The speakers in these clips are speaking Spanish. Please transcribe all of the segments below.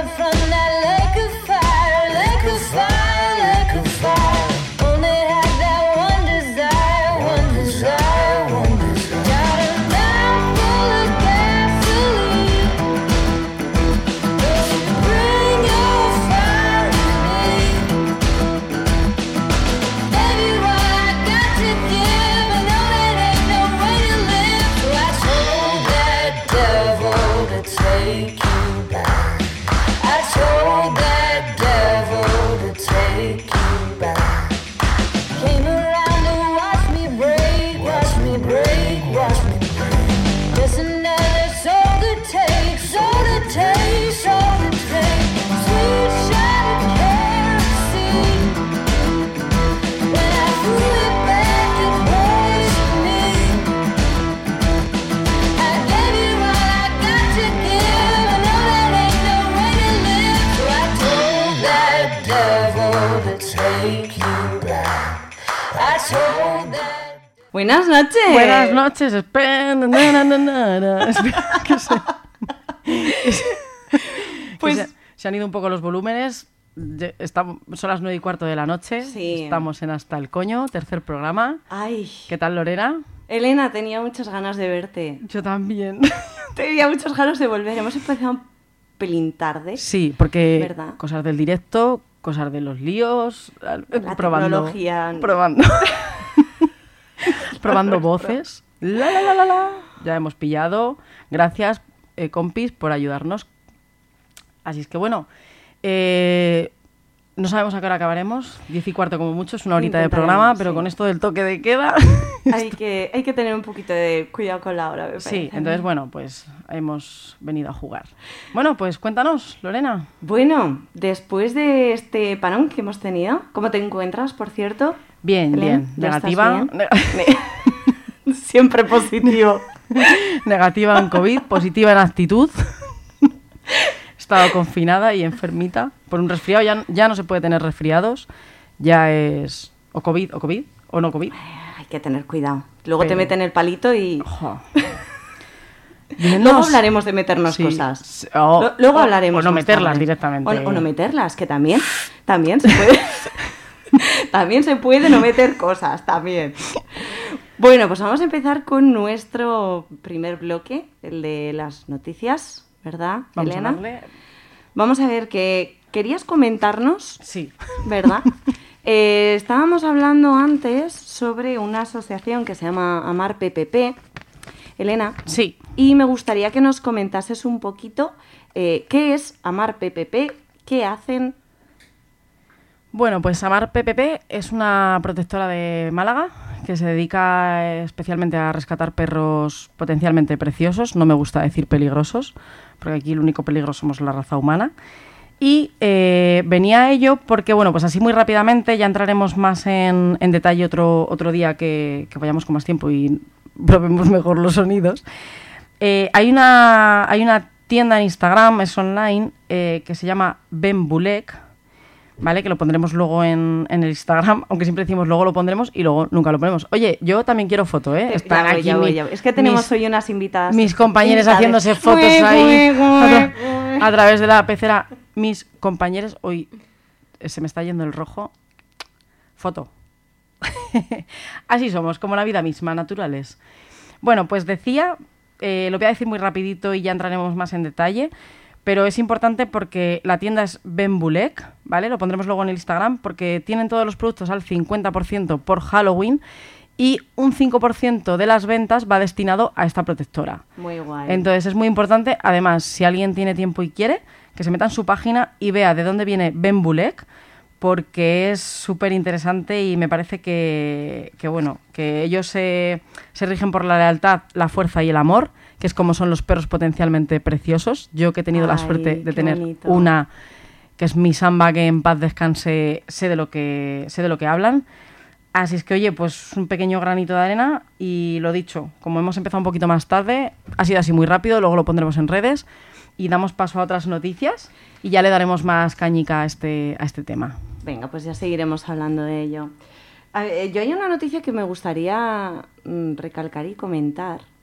Buenas noches. Buenas noches. Espera. Pues se han ido un poco los volúmenes. Son las 9:15 de la noche. Sí. Estamos en Hasta el Coño, tercer programa. Ay. ¿Qué tal, Lorena? Elena, tenía muchas ganas de verte. Yo también. Tenía muchas ganas de volver. Hemos empezado un pelín tarde. Sí, porque ¿verdad? Cosas del directo, cosas de los líos, La probando, tecnología. probando voces. La. Ya hemos pillado. Gracias, compis, por ayudarnos. Así es que bueno, no sabemos a qué hora acabaremos. 10:15 como mucho, es una horita de programa, pero sí. Con esto del toque de queda... Hay que tener un poquito de cuidado con la hora, me parece. Sí, entonces bueno, pues hemos venido a jugar. Bueno, pues cuéntanos, Lorena. Bueno, después de este parón que hemos tenido, ¿cómo te encuentras, por cierto? Bien, Elena, bien. ¿ya Negativa. estás bien? Siempre positivo. Negativa en COVID, positiva en actitud. He estado confinada y enfermita por un resfriado. Ya no se puede tener resfriados. Ya es o COVID o no COVID. Hay que tener cuidado. Luego te meten el palito y... Ojo. Luego hablaremos de meternos cosas. Luego hablaremos. O no meterlas tarde. directamente. O no meterlas, que también se puede. También se puede no meter cosas, también. Bueno, pues vamos a empezar con nuestro primer bloque, el de las noticias, ¿verdad, Vamos Elena? a darle. Vamos a ver, que querías comentarnos, Sí. ¿verdad? Estábamos hablando antes sobre una asociación que se llama Amar PPP, Elena. Sí. Y me gustaría que nos comentases un poquito qué es Amar PPP, qué hacen. Bueno, pues Amar PPP es una protectora de Málaga que se dedica especialmente a rescatar perros potencialmente preciosos. No me gusta decir peligrosos, porque aquí el único peligro somos la raza humana. Y venía a ello porque, bueno, pues así muy rápidamente, ya entraremos más en detalle otro día que vayamos con más tiempo y probemos mejor los sonidos. Hay una tienda en Instagram, es online, que se llama Bembulek, ¿vale? Que lo pondremos luego en el Instagram, aunque siempre decimos luego lo pondremos y luego nunca lo ponemos. Oye, yo también quiero foto, ¿eh? Están aquí Es que tenemos hoy unas invitadas. mis compañeros haciéndose fotos ahí a través de la pecera. Mis compañeros, hoy se me está yendo el rojo. Foto. Así somos, como la vida misma, naturales. Bueno, pues decía, lo voy a decir muy rapidito y ya entraremos más en detalle, pero es importante porque la tienda es Bembulek, ¿vale? Lo pondremos luego en el Instagram porque tienen todos los productos al 50% por Halloween y un 5% de las ventas va destinado a esta protectora. Muy guay. Entonces es muy importante, además, si alguien tiene tiempo y quiere, que se meta en su página y vea de dónde viene Bembulek, porque es súper interesante y me parece que ellos se rigen por la lealtad, la fuerza y el amor, que es como son los perros potencialmente preciosos. Yo que he tenido la suerte de tener bonito. una, que es mi Samba, que en paz descanse, sé de lo que hablan. Así es que, oye, pues un pequeño granito de arena y lo dicho, como hemos empezado un poquito más tarde, ha sido así muy rápido, luego lo pondremos en redes y damos paso a otras noticias y ya le daremos más cañica a este tema. Venga, pues ya seguiremos hablando de ello. Yo hay una noticia que me gustaría recalcar y comentar,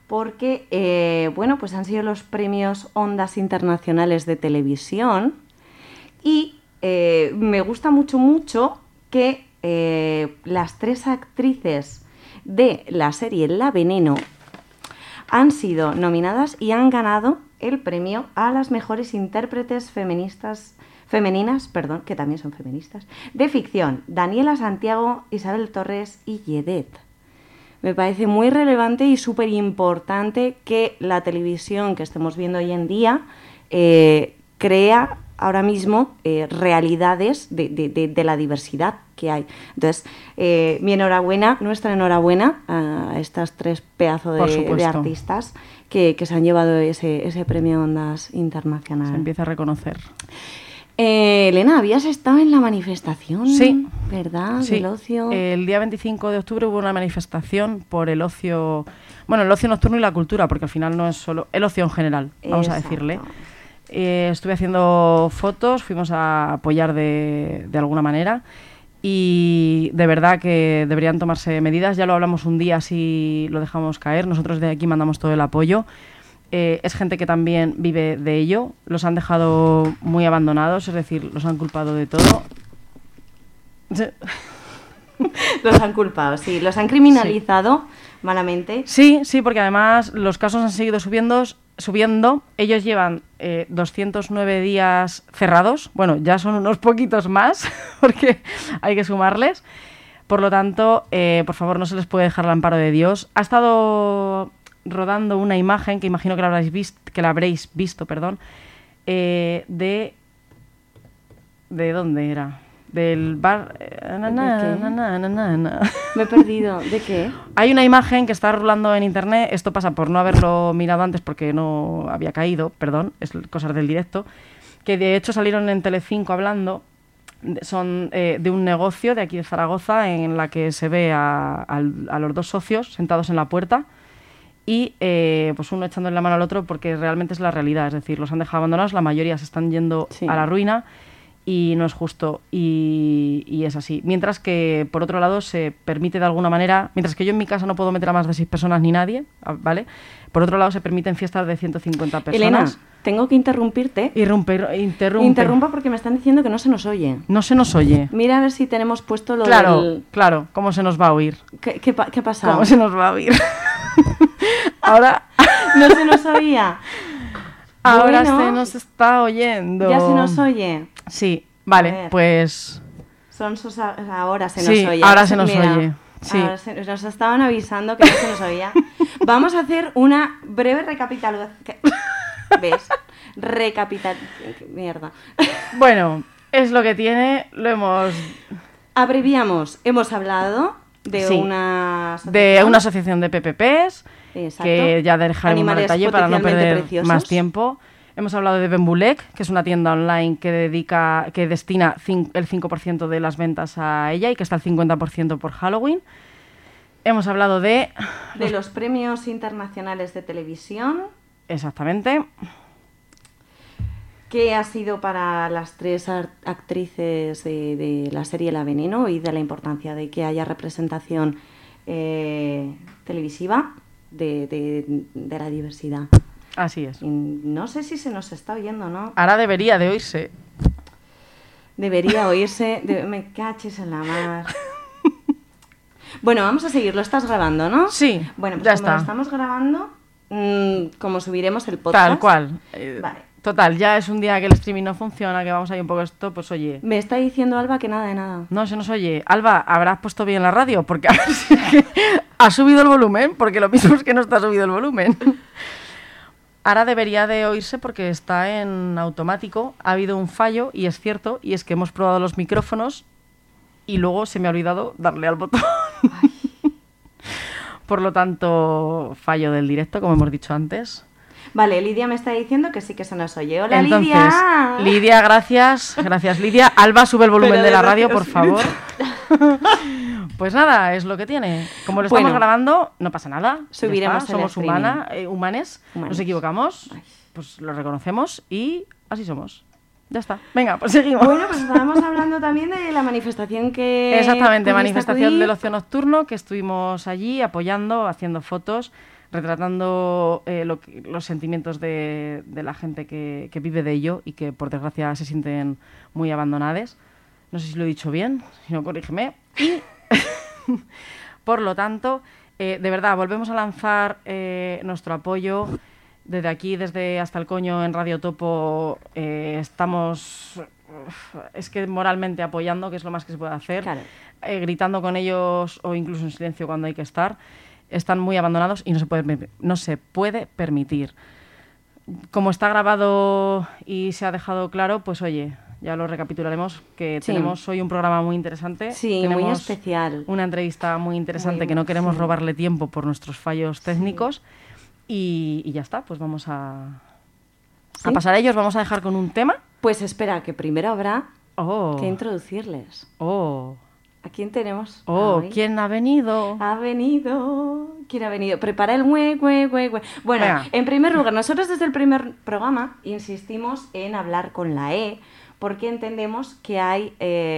porque, bueno, pues han sido los premios Ondas Internacionales de Televisión y me gusta mucho que las 3 actrices de la serie La Veneno han sido nominadas y han ganado el premio a las mejores intérpretes femeninas, que también son feministas, de ficción: Daniela Santiago, Isabel Torres y Yedet. Me parece muy relevante y súper importante que la televisión que estemos viendo hoy en día crea ahora mismo realidades de la diversidad que hay. Entonces, mi enhorabuena, nuestra enhorabuena a estas 3 pedazos de artistas que se han llevado ese premio Ondas Internacional. Se empieza a reconocer. Elena, habías estado en la manifestación, sí, ¿verdad? Sí. Del ocio. El día 25 de octubre hubo una manifestación por el ocio, bueno, el ocio nocturno y la cultura, porque al final no es solo el ocio en general, vamos a decirle. Estuve haciendo fotos, fuimos a apoyar de alguna manera y de verdad que deberían tomarse medidas. Ya lo hablamos un día, si lo dejamos caer. Nosotros de aquí mandamos todo el apoyo. Es gente que también vive de ello. Los han dejado muy abandonados, es decir, los han culpado de todo. Los han culpado, sí. Los han criminalizado malamente. Sí, porque además los casos han seguido subiendo. Ellos llevan 209 días cerrados. Bueno, ya son unos poquitos más, porque hay que sumarles. Por lo tanto, por favor, no se les puede dejar al amparo de Dios. Ha estado rodando una imagen que imagino que la habréis visto, de ¿dónde era? Del bar. Me he perdido. ¿De qué? Hay una imagen que está rulando en internet. Esto pasa por no haberlo mirado antes porque no había caído, perdón, es cosas del directo, que de hecho salieron en Telecinco hablando. Son de un negocio de aquí de Zaragoza en la que se ve a los 2 socios sentados en la puerta y pues uno echándole la mano al otro, porque realmente es la realidad. Es decir, los han dejado abandonados, la mayoría se están yendo a la ruina y no es justo y es así. Mientras que, por otro lado, se permite de alguna manera, mientras que yo en mi casa no puedo meter a más de 6 personas ni nadie, ¿vale? Por otro lado, se permiten fiestas de 150 personas. Elena, tengo que interrumpirte. Interrumpa porque me están diciendo que no se nos oye. No se nos oye. Mira a ver si tenemos puesto lo Claro, ¿cómo se nos va a oír? ¿Qué ha pasado? ¿Cómo se nos va a oír? Ahora... ¿No se nos oía? Ahora se nos está oyendo. ¿Ya se nos oye? Sí, vale, pues... Ahora se nos oye. Ahora se nos oye. Sí. Nos estaban avisando que no se nos oía. Vamos a hacer una breve recapitulación. ¿Ves? Mierda. Bueno, es lo que tiene, lo hemos... Abreviamos. Hemos hablado de una asociación de PPPs. Exacto. Que ya dejaremos más detalle para no perder más tiempo. Hemos hablado de Bembulec, que es una tienda online que destina el 5% de las ventas a ella y que está el 50% por Halloween. Hemos hablado de los premios internacionales de televisión. Exactamente. ¿Qué ha sido para las 3 actrices de la serie La Veneno y de la importancia de que haya representación televisiva de la diversidad? Así es. Y no sé si se nos está oyendo, ¿no? Ahora debería de oírse. Debería oírse. Me caches en la mar. Bueno, vamos a seguir. Lo estás grabando, ¿no? Sí, bueno, pues ya como está. Lo estamos grabando, como subiremos el podcast. Tal cual. Vale. Total, ya es un día que el streaming no funciona, que vamos ahí un poco esto, pues oye. Me está diciendo Alba que nada de nada. No, se nos oye. Alba, ¿habrás puesto bien la radio? Porque a ver si es que ha subido el volumen, porque lo mismo es que no está subido el volumen. Ahora debería de oírse porque está en automático. Ha habido un fallo, y es cierto, y es que hemos probado los micrófonos y luego se me ha olvidado darle al botón. Por lo tanto, fallo del directo, como hemos dicho antes. Vale, Lidia me está diciendo que sí que se nos oye. ¡Hola, entonces, Lidia! Lidia, gracias. Gracias, Lidia. Alba, sube el volumen de la radio, por favor. Pues nada, es lo que tiene. Como lo estamos grabando, no pasa nada. Subiremos. Somos humanes, nos equivocamos, pues lo reconocemos y así somos. Ya está. Venga, pues seguimos. Bueno, pues estábamos hablando también de la manifestación que... Exactamente, manifestación del ocio nocturno, que estuvimos allí apoyando, haciendo fotos. retratando los sentimientos de la gente que vive de ello y que, por desgracia, se sienten muy abandonadas. No sé si lo he dicho bien, si no, corrígeme. Y, por lo tanto, de verdad, volvemos a lanzar nuestro apoyo. Desde aquí, desde Hasta el Coño en Radio Topo, estamos, es que moralmente apoyando, que es lo más que se puede hacer, Claro. Gritando con ellos o incluso en silencio cuando hay que estar. Están muy abandonados y no se puede permitir. Como está grabado y se ha dejado claro, pues oye, ya lo recapitularemos, que Sí. tenemos hoy un programa muy interesante. Sí, tenemos muy especial. una entrevista muy interesante Muy, que no queremos sí. robarle tiempo por nuestros fallos técnicos. Y ya está, pues vamos a ¿Sí? pasar a ellos. Vamos a dejar con un tema. Pues espera, que primero habrá Oh, que introducirles. oh, ¿A quién tenemos? oh, hoy? ¿quién ha venido? Ha venido. ¿Quién ha venido? Prepara el güey. Bueno, Venga. en primer lugar, nosotros desde el primer programa insistimos en hablar con la E, porque entendemos que hay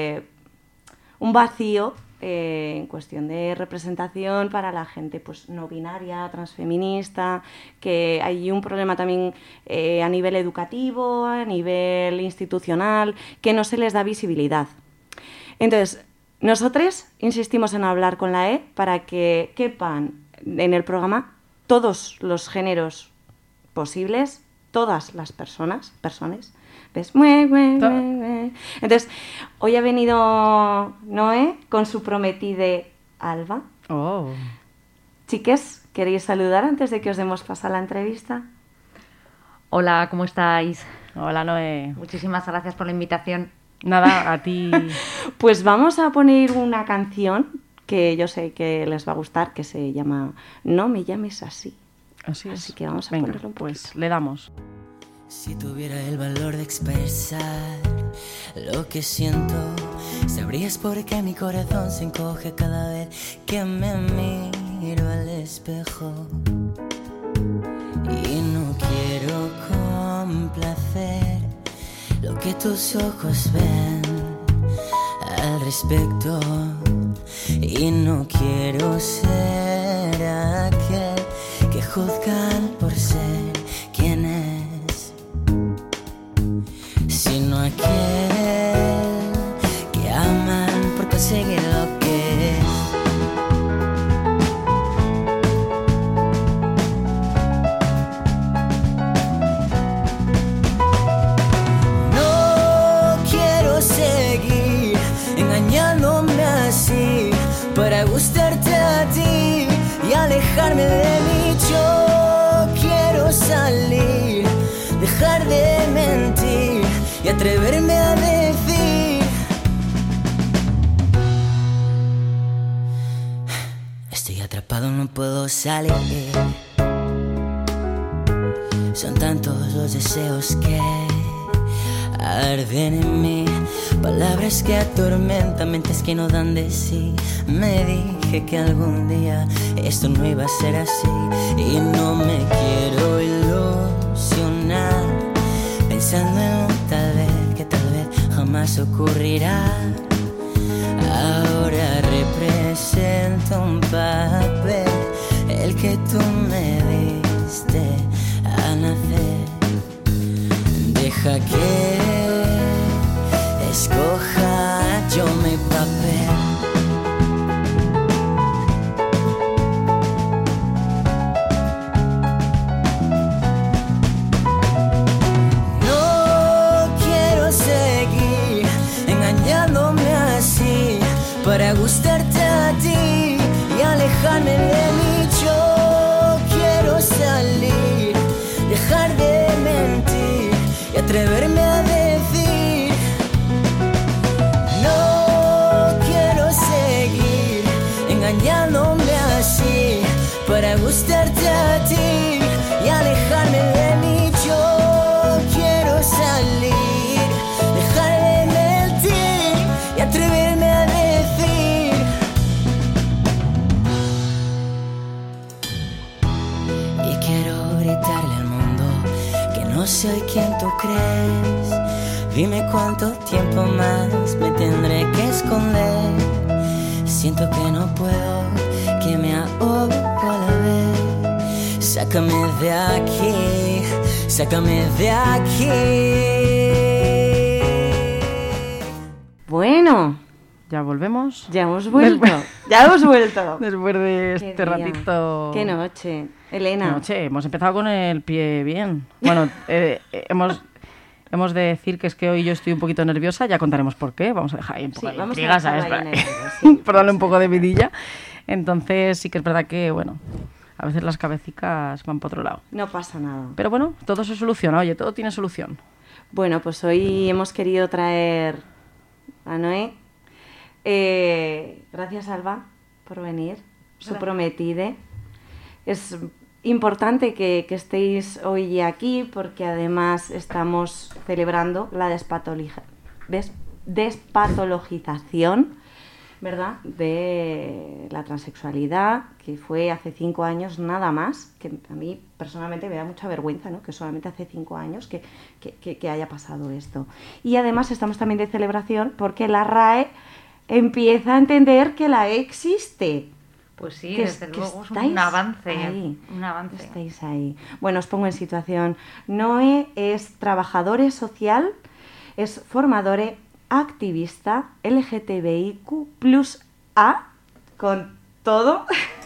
un vacío en cuestión de representación para la gente pues no binaria, transfeminista, que hay un problema también a nivel educativo, a nivel institucional, que no se les da visibilidad. Entonces, nosotros insistimos en hablar con la E para que quepan en el programa todos los géneros posibles, todas las personas, ¿ves? Entonces, hoy ha venido Noé con su prometida Alba. Oh, Chiques, ¿queréis saludar antes de que os demos paso a la entrevista? Hola, ¿cómo estáis? hola Noé. Muchísimas gracias por la invitación. Nada, a ti. Pues vamos a poner una canción que yo sé que les va a gustar, que se llama No me llames así. Así es. Así que vamos a Venga, ponerlo un pues poquito. le damos. Si tuviera el valor de expresar lo que siento, sabrías por qué mi corazón se encoge cada vez que me miro al espejo. Y no quiero complacer lo que tus ojos ven al respecto. Y no quiero ser aquel que juzgan por ser quien es, sino aquel que aman por conseguir lo que es. No quiero seguir engañándome así para gustarte a ti y alejarme de mí. Yo quiero salir, dejar de mentir y atreverme a decir: estoy atrapado, no puedo salir. Son tantos los deseos que arden en mí, palabras que atormentan, mentes que no dan de sí. Me dije que algún día esto no iba a ser así y no me quiero ilusionar pensando en un tal vez que tal vez jamás ocurrirá. Ahora represento un papel, el que tú me diste al nacer. Deja que escoja yo mi papel. No quiero seguir engañándome así para gustarte a ti y alejarme de mí. Yo quiero salir, dejar de mentir y atreverme a decir: no quiero seguir engañándome así para gustarte a ti y alejarme de mí. Yo quiero salir, dejar de mentir y atreverme a decir: y quiero gritarle al mundo que no soy quien tú crees. Dime cuánto tiempo más me tendré que esconder. Siento que no puedo, que me ahogo a la vez. sácame de aquí, sácame de aquí. Bueno, ya volvemos. Ya hemos vuelto. Ya hemos vuelto. Después de este ratito. Qué noche, Elena. Qué noche. Hemos empezado con el pie bien. Bueno, hemos de decir que es que hoy yo estoy un poquito nerviosa. Ya contaremos por qué. Vamos a dejar ahí un poco de intriga, ¿sabes? Por darle un poco de vidilla. Entonces sí que es verdad que, bueno, a veces las cabecicas van por otro lado. No pasa nada. Pero bueno, todo se soluciona. Oye, todo tiene solución. Bueno, pues hoy hemos querido traer a Noé. Gracias, Alba, por venir. Su prometide. Es importante que estéis hoy aquí porque además estamos celebrando la despatologización, ¿verdad?, de la transexualidad, que fue hace 5 años nada más, que a mí personalmente me da mucha vergüenza, ¿no?, que solamente hace 5 años que haya pasado esto. Y además estamos también de celebración porque la RAE empieza a entender que la E existe. Pues sí, desde luego es un avance. Un avance. Estáis ahí. Bueno, os pongo en situación. Noé es trabajador social, es formador activista LGTBIQ+A, con todo.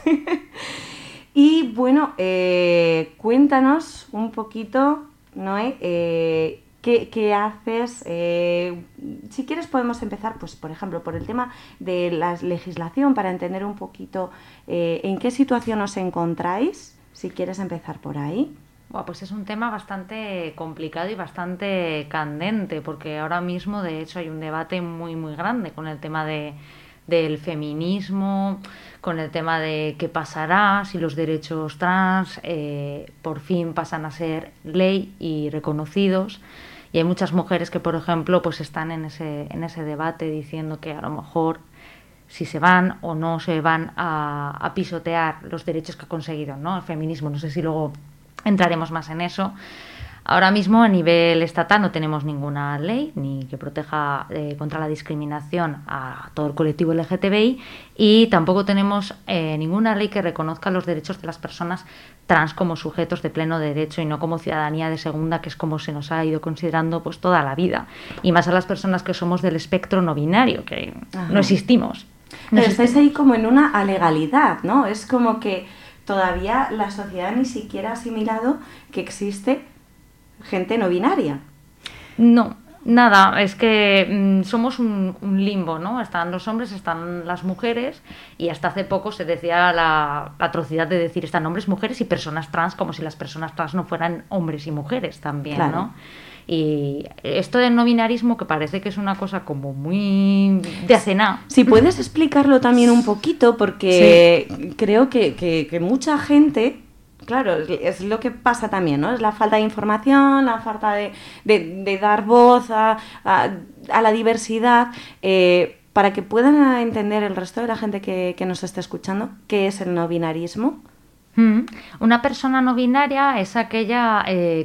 Y bueno, cuéntanos un poquito, Noé, ¿qué haces? Si quieres podemos empezar, pues por ejemplo, por el tema de la legislación, para entender un poquito en qué situación os encontráis, si quieres empezar por ahí. Bueno, pues es un tema bastante complicado y bastante candente, porque ahora mismo, de hecho, hay un debate muy, muy grande con el tema del feminismo, con el tema de qué pasará si los derechos trans por fin pasan a ser ley y reconocidos. Y hay muchas mujeres que, por ejemplo, pues están en ese debate diciendo que a lo mejor si se van o no se van a pisotear los derechos que ha conseguido, ¿no?, el feminismo. No sé si luego entraremos más en eso. Ahora mismo a nivel estatal no tenemos ninguna ley ni que proteja contra la discriminación a todo el colectivo LGTBI, y tampoco tenemos ninguna ley que reconozca los derechos de las personas trans como sujetos de pleno derecho y no como ciudadanía de segunda, que es como se nos ha ido considerando pues toda la vida, y más a las personas que somos del espectro no binario, que no existimos. Pero estáis ahí como en una alegalidad, ¿no? Es como que todavía la sociedad ni siquiera ha asimilado que existe gente no binaria. No, nada, es que somos un limbo, ¿no? Están los hombres, están las mujeres, y hasta hace poco se decía la atrocidad de decir están hombres, mujeres y personas trans, como si las personas trans no fueran hombres y mujeres también, claro, ¿no? Y esto del no binarismo, que parece que es una cosa como muy de hace nada. Si puedes explicarlo también un poquito, porque sí, creo que mucha gente, claro, es lo que pasa también, ¿no? Es la falta de información, la falta de dar voz a la diversidad, para que puedan entender el resto de la gente que nos está escuchando qué es el no binarismo. Una persona no binaria es aquella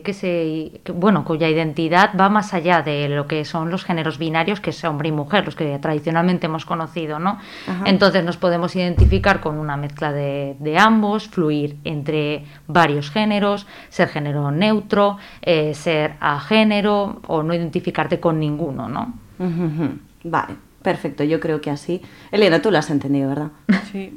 cuya identidad va más allá de lo que son los géneros binarios, que es hombre y mujer, los que tradicionalmente hemos conocido, ¿no? Ajá. Entonces nos podemos identificar con una mezcla de ambos, fluir entre varios géneros, ser género neutro, ser agénero o no identificarte con ninguno, ¿no? Vale, perfecto, yo creo que así. Elena, tú lo has entendido, ¿verdad? Sí,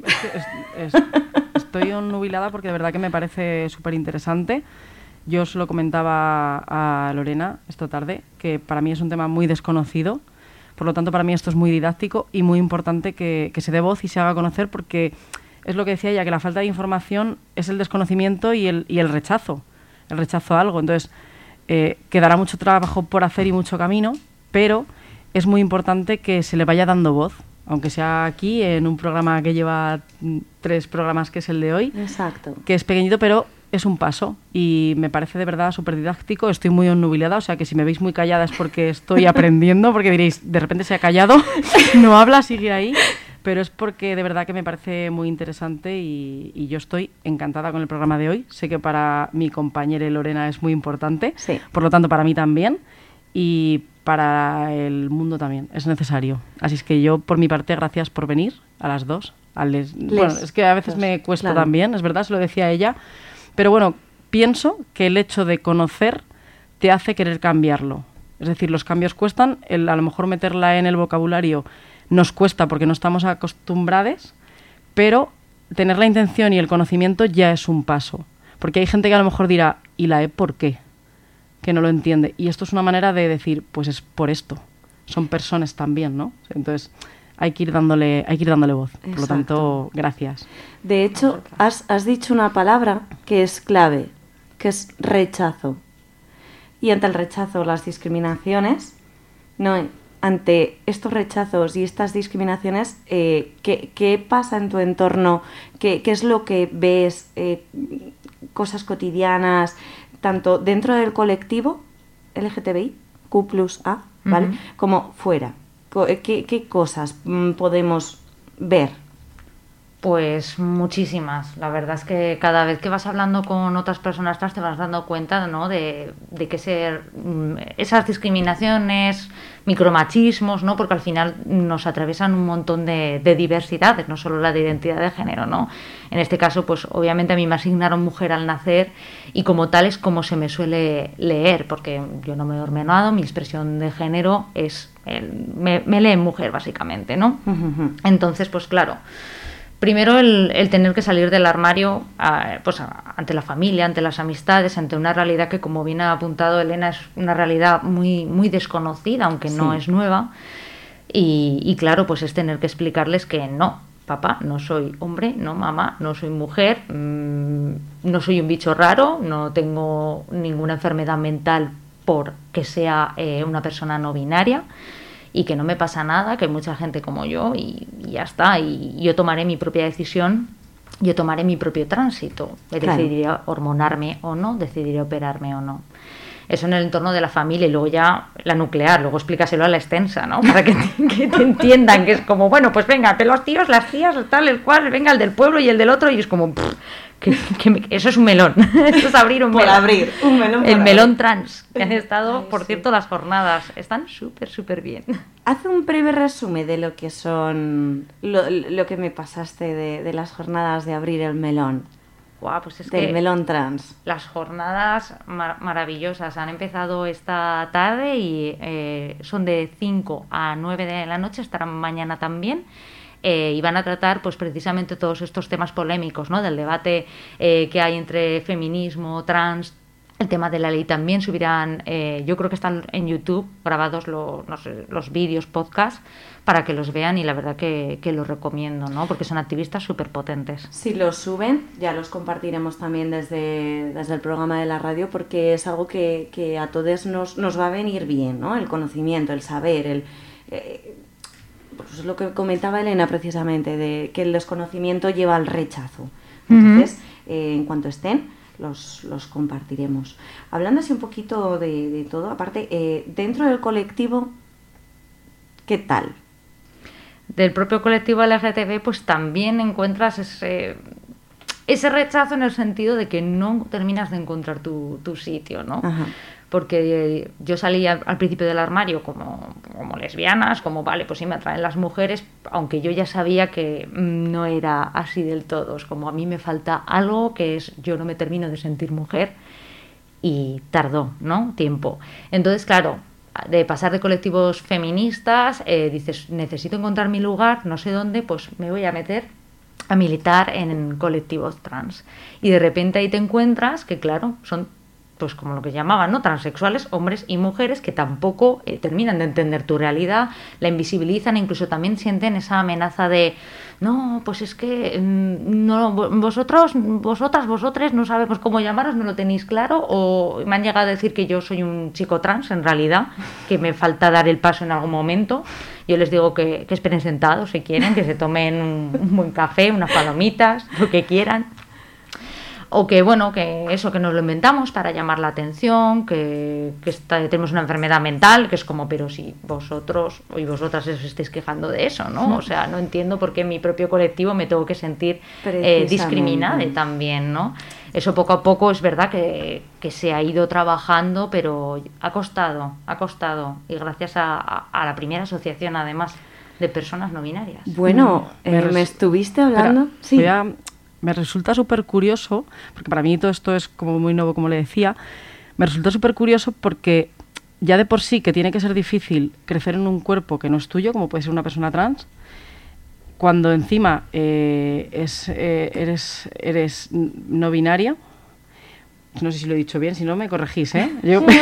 estoy nubilada porque de verdad que me parece súper interesante. Yo se lo comentaba a Lorena esta tarde, que para mí es un tema muy desconocido, por lo tanto para mí esto es muy didáctico y muy importante que se dé voz y se haga conocer, porque es lo que decía ella, que la falta de información es el desconocimiento y el rechazo a algo. Entonces quedará mucho trabajo por hacer y mucho camino, pero es muy importante que se le vaya dando voz, aunque sea aquí en un programa que lleva 3 programas, que es el de hoy. Exacto. Que es pequeñito, pero es un paso y me parece de verdad súper didáctico. Estoy muy onnubilada, o sea que si me veis muy callada es porque estoy aprendiendo, porque diréis, de repente se ha callado, no habla, sigue ahí, pero es porque de verdad que me parece muy interesante y yo estoy encantada con el programa de hoy. Sé que para mi compañera Lorena es muy importante, sí, por lo tanto para mí también, y para el mundo también es necesario. Así es que yo, por mi parte, gracias por venir a las dos. Bueno, es que a veces me cuesta también, es verdad, se lo decía ella, Pero bueno, pienso que el hecho de conocer te hace querer cambiarlo. Es decir, los cambios cuestan, a lo mejor meterla en el vocabulario nos cuesta porque no estamos acostumbrados, pero tener la intención y el conocimiento ya es un paso. Porque hay gente que a lo mejor dirá, ¿y la E por qué? Que no lo entiende. Y esto es una manera de decir, pues es por esto. Son personas también, ¿no? Entonces hay que ir dándole voz. Exacto. Por lo tanto, gracias. De hecho, has dicho una palabra que es clave, que es rechazo. Y ante el rechazo, las discriminaciones, no, ante estos rechazos y estas discriminaciones, ¿qué pasa en tu entorno? ¿Qué es lo que ves? Cosas cotidianas, tanto dentro del colectivo LGTBI, Q+A, ¿vale? Uh-huh. Como fuera. ¿Qué cosas podemos ver? Pues muchísimas. La verdad es que cada vez que vas hablando con otras personas trans te vas dando cuenta, ¿no? de que esas discriminaciones, micromachismos, ¿no? Porque al final nos atraviesan un montón de diversidades, no solo la de identidad de género, ¿no? En este caso, pues obviamente a mí me asignaron mujer al nacer y como tal es como se me suele leer, porque yo no me he hormonado, mi expresión de género es me leen mujer básicamente, ¿no? Uh-huh. Entonces, pues claro, primero el tener que salir del armario pues ante la familia, ante las amistades, ante una realidad que, como bien ha apuntado Elena, es una realidad muy, muy desconocida, aunque sí, no es nueva. Y claro, pues es tener que explicarles que no, papá, no soy hombre, no mamá, no soy mujer, no soy un bicho raro, no tengo ninguna enfermedad mental porque sea una persona no binaria. Y que no me pasa nada, que hay mucha gente como yo y ya está. Y yo tomaré mi propia decisión, yo tomaré mi propio tránsito. Claro. Decidiré hormonarme o no, decidiré operarme o no. Eso en el entorno de la familia y luego ya la nuclear, luego explícaselo a la extensa, ¿no? Para que te entiendan, que es como, bueno, pues venga, los tíos, las tías, tal, el cual, venga el del pueblo y el del otro, y es como, eso es un melón. Eso es abrir un melón. Por abrir un melón. El melón trans, que han estado, por cierto, las jornadas. Están súper, súper bien. Haz un breve resumen de lo que son, lo que me pasaste de las jornadas de abrir el melón. Wow, pues es del que melón trans. Las jornadas maravillosas han empezado esta tarde y son de 5 a 9 de la noche, estarán mañana también. Y van a tratar pues precisamente todos estos temas polémicos, ¿no? Del debate que hay entre feminismo, trans, el tema de la ley también. Subirán, yo creo que están en YouTube grabados los vídeos, podcasts, para que los vean, y la verdad que los recomiendo, ¿no? Porque son activistas súper potentes. Si los suben, ya los compartiremos también desde el programa de la radio, porque es algo que a todos nos va a venir bien, ¿no? El conocimiento, el saber, pues es lo que comentaba Elena precisamente, de que el desconocimiento lleva al rechazo. Entonces, en cuanto estén, los compartiremos. Hablando así un poquito de todo, aparte, dentro del colectivo, ¿qué tal? Del propio colectivo LGTB, pues también encuentras ese rechazo, en el sentido de que no terminas de encontrar tu sitio, ¿no? Ajá. Porque yo salí al principio del armario como lesbianas, como vale, pues sí me atraen las mujeres, aunque yo ya sabía que no era así del todo. Es como, a mí me falta algo, que es, yo no me termino de sentir mujer, y tardó, ¿no? Tiempo. Entonces, claro, de pasar de colectivos feministas, dices, necesito encontrar mi lugar, no sé dónde, pues me voy a meter a militar en colectivos trans. Y de repente ahí te encuentras que, claro, son pues como lo que llamaban, ¿no? Transexuales, hombres y mujeres, que tampoco terminan de entender tu realidad, la invisibilizan, e incluso también sienten esa amenaza de, no, pues es que no, vosotros no sabemos cómo llamaros, no lo tenéis claro, o me han llegado a decir que yo soy un chico trans, en realidad, que me falta dar el paso en algún momento. Yo les digo que esperen sentados si quieren, que se tomen un buen café, unas palomitas, lo que quieran. O que, bueno, que eso, que nos lo inventamos para llamar la atención, que tenemos una enfermedad mental, que es como, pero si vosotros y vosotras os estáis quejando de eso, ¿no? O sea, no entiendo por qué en mi propio colectivo me tengo que sentir discriminada también, ¿no? Eso poco a poco es verdad que se ha ido trabajando, pero ha costado, y gracias a la primera asociación, además, de personas no binarias. Bueno, me estuviste hablando... Espera, sí. me resulta súper curioso, porque para mí todo esto es como muy nuevo, como le decía, me resulta súper curioso porque ya de por sí que tiene que ser difícil crecer en un cuerpo que no es tuyo, como puede ser una persona trans, cuando encima eres no binaria. No sé si lo he dicho bien, si no me corregís, ¿eh?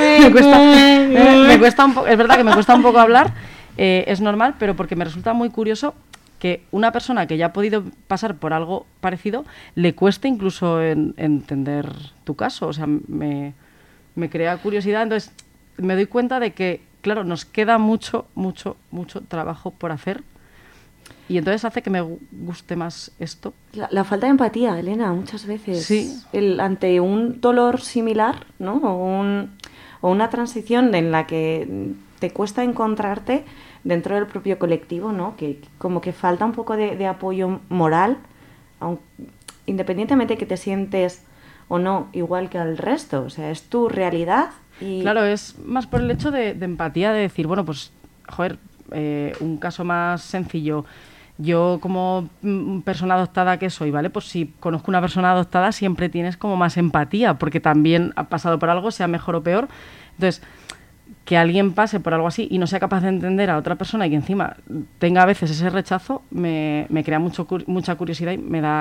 Me cuesta un poco, es verdad que me cuesta un poco hablar, es normal, pero porque me resulta muy curioso que una persona que ya ha podido pasar por algo parecido le cueste incluso entender tu caso. O sea, me crea curiosidad. Entonces, me doy cuenta de que, claro, nos queda mucho trabajo por hacer. Y entonces hace que me guste más esto. La falta de empatía, Elena, muchas veces. Sí. Ante un dolor similar, ¿no? O una transición en la que te cuesta encontrarte dentro del propio colectivo, ¿no? Que como que falta un poco de apoyo moral, independientemente de que te sientes o no igual que al resto. O sea, es tu realidad. Y... Claro, es más por el hecho de empatía, de decir, bueno, pues, joder, un caso más sencillo. Yo como persona adoptada que soy, ¿vale? Pues si conozco una persona adoptada siempre tienes como más empatía, porque también ha pasado por algo, sea mejor o peor. Entonces, que alguien pase por algo así y no sea capaz de entender a otra persona y que encima tenga a veces ese rechazo, me crea mucha curiosidad y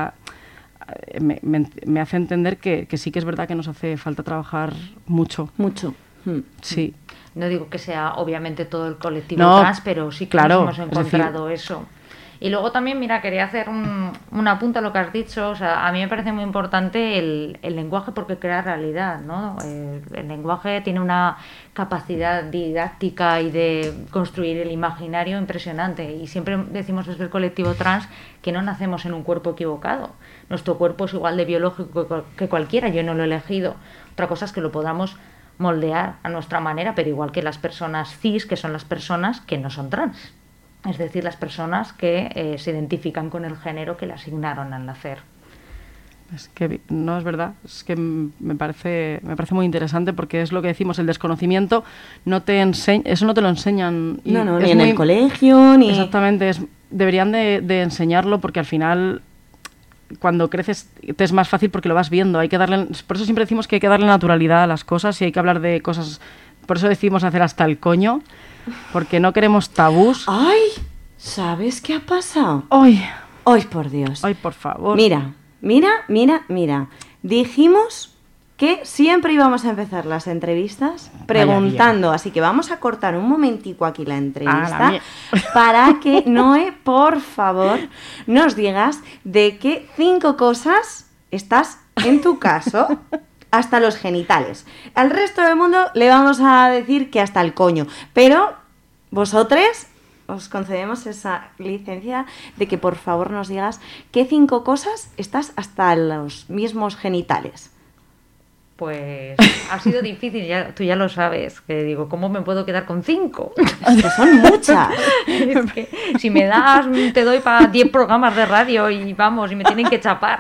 me hace entender que sí que es verdad que nos hace falta trabajar mucho. Mucho. Sí. No digo que sea obviamente todo el colectivo trans, pero sí que claro, nos hemos encontrado eso. Y luego también, mira, quería hacer un apunte a lo que has dicho. O sea, a mí me parece muy importante el lenguaje porque crea realidad, ¿no? El lenguaje tiene una capacidad didáctica y de construir el imaginario impresionante. Y siempre decimos desde el colectivo trans que no nacemos en un cuerpo equivocado. Nuestro cuerpo es igual de biológico que cualquiera. Yo no lo he elegido. Otra cosa es que lo podamos moldear a nuestra manera, pero igual que las personas cis, que son las personas que no son trans. Es decir, las personas que se identifican con el género que le asignaron al nacer. Es que no es verdad, es que me parece muy interesante porque es lo que decimos, el desconocimiento no te eso no te lo enseñan. Y no, ni en el colegio, ni... Exactamente, deberían de enseñarlo porque al final cuando creces te es más fácil porque lo vas viendo. Por eso siempre decimos que hay que darle naturalidad a las cosas y hay que hablar de cosas, por eso decimos hacer hasta el coño. Porque no queremos tabús. ¡Ay! ¿Sabes qué ha pasado? ¡Ay! ¡Ay, por Dios! ¡Ay, por favor! Mira. Dijimos que siempre íbamos a empezar las entrevistas preguntando, así que vamos a cortar un momentico aquí la entrevista para que, Noé, por favor, nos digas de qué 5 cosas estás, en tu caso... hasta los genitales. Al resto del mundo le vamos a decir que hasta el coño. Pero vosotros os concedemos esa licencia de que por favor nos digas qué 5 cosas estás hasta los mismos genitales. Pues ha sido difícil, tú ya lo sabes, que digo, ¿cómo me puedo quedar con 5? Es que son muchas. Es que si me das, te doy para 10 programas de radio y vamos, y me tienen que chapar.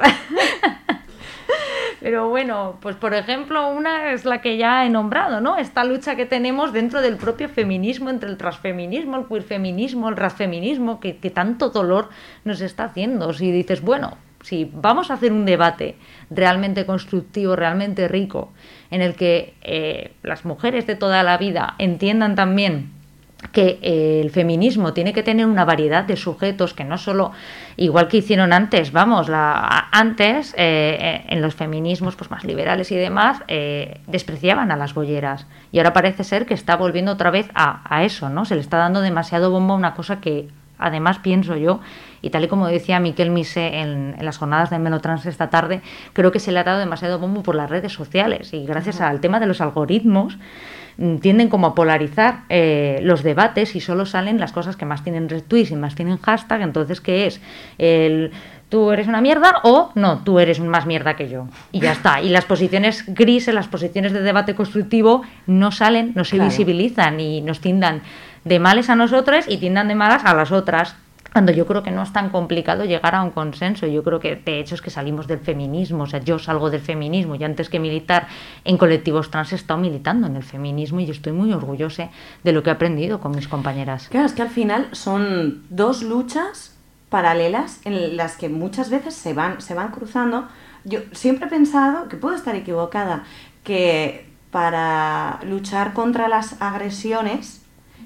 Pero bueno, pues por ejemplo, una es la que ya he nombrado, ¿no? Esta lucha que tenemos dentro del propio feminismo, entre el transfeminismo, el queerfeminismo, el rasfeminismo, que tanto dolor nos está haciendo. Si dices, bueno, si vamos a hacer un debate realmente constructivo, realmente rico, en el que las mujeres de toda la vida entiendan también que el feminismo tiene que tener una variedad de sujetos que no solo, igual que hicieron antes, antes en los feminismos pues más liberales y demás, despreciaban a las bolleras y ahora parece ser que está volviendo otra vez a eso, ¿no? Se le está dando demasiado bombo a una cosa que además pienso yo, y tal y como decía Miquel Misé en las jornadas de Melotrans esta tarde, creo que se le ha dado demasiado bombo por las redes sociales y gracias al tema de los algoritmos tienden como a polarizar los debates y solo salen las cosas que más tienen retweets y más tienen hashtag. Entonces, ¿qué es? ¿Tú eres una mierda? O no, tú eres más mierda que yo. Y ya está. Y las posiciones grises, las posiciones de debate constructivo no salen, no se visibilizan y nos tiendan de males a nosotras y tiendan de malas a las otras. Cuando yo creo que no es tan complicado llegar a un consenso. Yo creo que de hecho es que salimos del feminismo, o sea, yo salgo del feminismo y antes que militar en colectivos trans he estado militando en el feminismo y yo estoy muy orgullosa de lo que he aprendido con mis compañeras. Claro, es que al final son 2 luchas paralelas en las que muchas veces se van cruzando. Yo siempre he pensado, que puedo estar equivocada, que para luchar contra las agresiones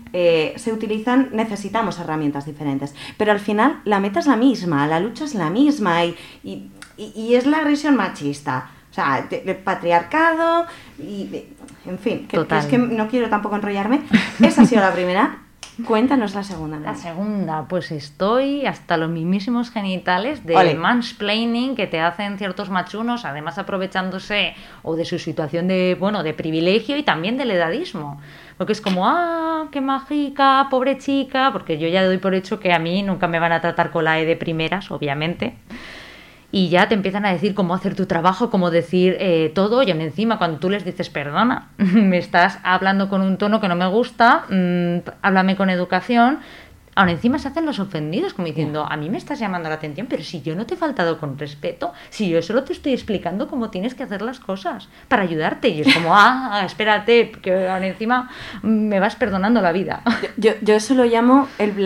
necesitamos herramientas diferentes, pero al final la meta es la misma, la lucha es la misma y es la agresión machista. O sea, el patriarcado en fin, que es que no quiero tampoco enrollarme. Esa ha sido la primera. Cuéntanos la segunda. La segunda, pues estoy hasta los mismísimos genitales de mansplaining que te hacen ciertos machunos, además aprovechándose o de su situación de privilegio y también del edadismo. Porque es como, qué mágica, pobre chica, porque yo ya doy por hecho que a mí nunca me van a tratar con la E de primeras, obviamente. Y ya te empiezan a decir cómo hacer tu trabajo, cómo decir todo, y aún encima cuando tú les dices, perdona, me estás hablando con un tono que no me gusta, háblame con educación, aún encima se hacen los ofendidos, como diciendo, a mí me estás llamando la atención, pero si yo no te he faltado con respeto, si yo solo te estoy explicando cómo tienes que hacer las cosas para ayudarte, y es como, espérate, que aún encima me vas perdonando la vida. Yo eso lo llamo el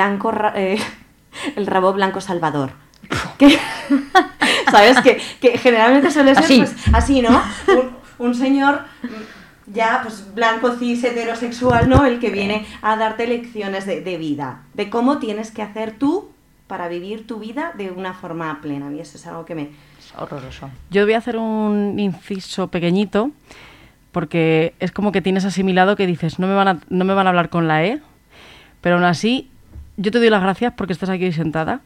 rabo blanco salvador. ¿Sabes? Que generalmente suele ser así, pues, así, ¿no? Un señor ya pues blanco, cis, heterosexual, ¿no? El que viene a darte lecciones de vida, de cómo tienes que hacer tú para vivir tu vida de una forma plena. Y eso es algo que me... Es horroroso. Yo voy a hacer un inciso pequeñito, porque es como que tienes asimilado que dices, no me van a hablar con la E, pero aún así... Yo te doy las gracias porque estás aquí sentada,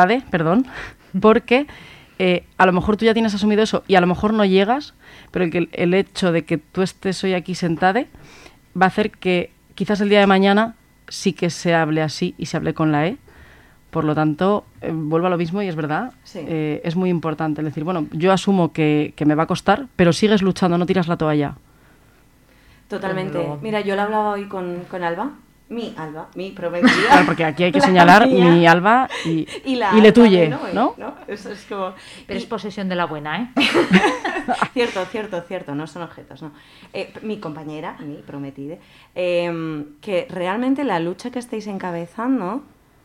porque a lo mejor tú ya tienes asumido eso y a lo mejor no llegas, pero el hecho de que tú estés hoy aquí sentada va a hacer que quizás el día de mañana sí que se hable así y se hable con la E. Por lo tanto, vuelvo a lo mismo y es verdad, sí. Es muy importante. Es decir, bueno, yo asumo que me va a costar, pero sigues luchando, no tiras la toalla. Totalmente. Mira, yo lo hablaba hoy con Alba. Mi Alba, mi prometida. Claro, porque aquí hay que señalar mi Alba y le tuye, ¿no? Eso es como... Pero es posesión de la buena, ¿eh? Cierto, no son objetos, no. Mi compañera, mi prometida, que realmente la lucha que estáis encabezando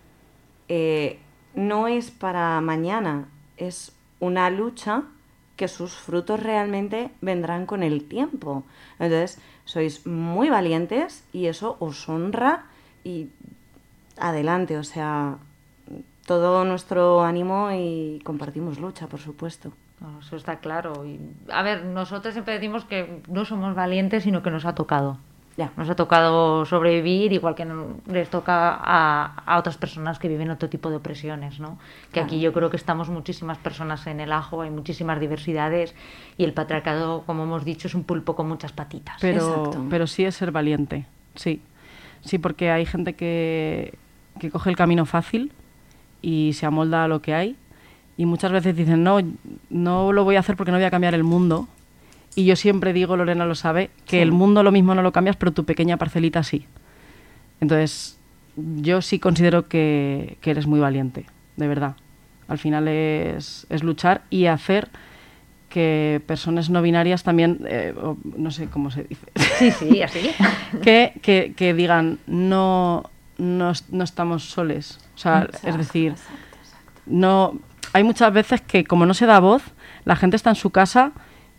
no es para mañana, es una lucha que sus frutos realmente vendrán con el tiempo. Entonces, sois muy valientes y eso os honra y adelante, o sea, todo nuestro ánimo y compartimos lucha, por supuesto. No, eso está claro. Y, a ver, nosotros siempre decimos que no somos valientes, sino que nos ha tocado. Ya, nos ha tocado sobrevivir, igual que les toca a otras personas que viven otro tipo de opresiones, ¿no? Que aquí yo creo que estamos muchísimas personas en el ajo, hay muchísimas diversidades y el patriarcado, como hemos dicho, es un pulpo con muchas patitas. Pero sí es ser valiente, sí. Sí, porque hay gente que coge el camino fácil y se amolda a lo que hay y muchas veces dicen, no lo voy a hacer porque no voy a cambiar el mundo. Y yo siempre digo, Lorena lo sabe, que el mundo lo mismo no lo cambias, pero tu pequeña parcelita sí. Entonces, yo sí considero que eres muy valiente, de verdad. Al final es luchar y hacer que personas no binarias también, no sé cómo se dice. Sí, así. que digan, no estamos soles. O sea, es decir, no, hay muchas veces que como no se da voz, la gente está en su casa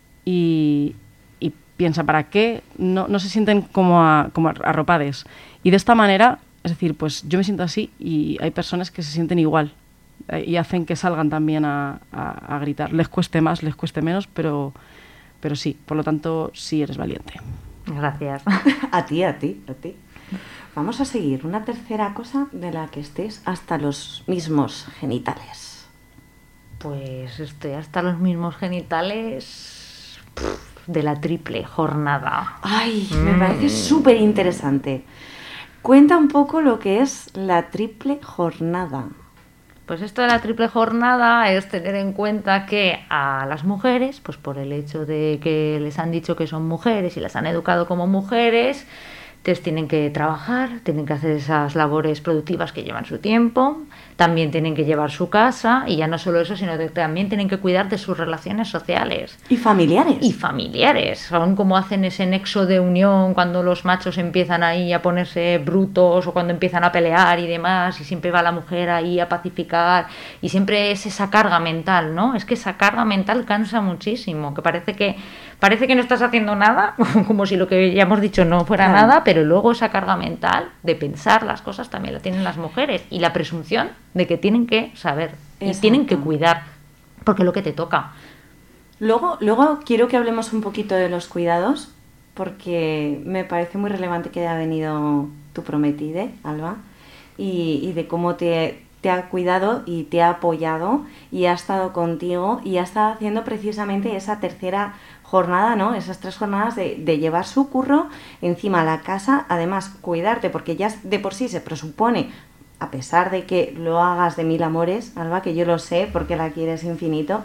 y piensa, ¿para qué? No se sienten como arropades. Y de esta manera, es decir, pues yo me siento así y hay personas que se sienten igual y hacen que salgan también a gritar. Les cueste más, les cueste menos, pero sí, por lo tanto, sí eres valiente. Gracias. A ti. Vamos a seguir. Una tercera cosa de la que estés hasta los mismos genitales. Pues estoy hasta los mismos genitales de la triple jornada. Ay, me parece súper interesante. Cuenta un poco lo que es la triple jornada. Pues esto de la triple jornada es tener en cuenta que a las mujeres, pues por el hecho de que les han dicho que son mujeres y las han educado como mujeres, Entonces tienen que trabajar, tienen que hacer esas labores productivas que llevan su tiempo, también tienen que llevar su casa y ya no solo eso, sino que también tienen que cuidar de sus relaciones sociales. Y familiares. Y familiares. Son como hacen ese nexo de unión cuando los machos empiezan ahí a ponerse brutos o cuando empiezan a pelear y demás, y siempre va la mujer ahí a pacificar y siempre es esa carga mental, ¿no? Es que esa carga mental cansa muchísimo, que parece que no estás haciendo nada, como si lo que ya hemos dicho no fuera nada, pero luego esa carga mental de pensar las cosas también la tienen las mujeres y la presunción de que tienen que saber y tienen que cuidar, porque es lo que te toca. Luego quiero que hablemos un poquito de los cuidados, porque me parece muy relevante que haya venido tu prometide, Alba, y de cómo te ha cuidado y te ha apoyado y ha estado contigo y ha estado haciendo precisamente esa tercera jornada, ¿no? Esas 3 jornadas de llevar su curro encima a la casa, además cuidarte, porque ya de por sí se presupone, a pesar de que lo hagas de 1000 amores, Alba, que yo lo sé porque le quieres infinito,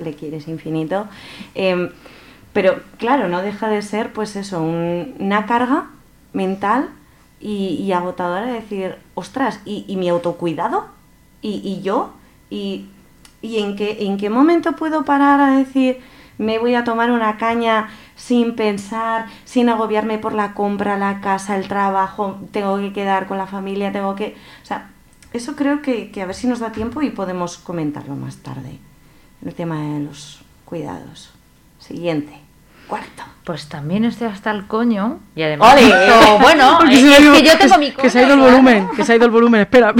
pero claro, no deja de ser pues eso, una carga mental y agotadora de decir, ostras, ¿y mi autocuidado? ¿Y yo? ¿Y en qué momento puedo parar a decir, me voy a tomar una caña sin pensar, sin agobiarme por la compra, la casa, el trabajo, tengo que quedar con la familia, O sea, eso creo que a ver si nos da tiempo y podemos comentarlo más tarde, el tema de los cuidados. Siguiente, 4. Pues también estoy hasta el coño y además... ¡Ole! No, bueno, es que yo tengo mi coño. Que se ha ido el volumen, que se ha ido el volumen, espera.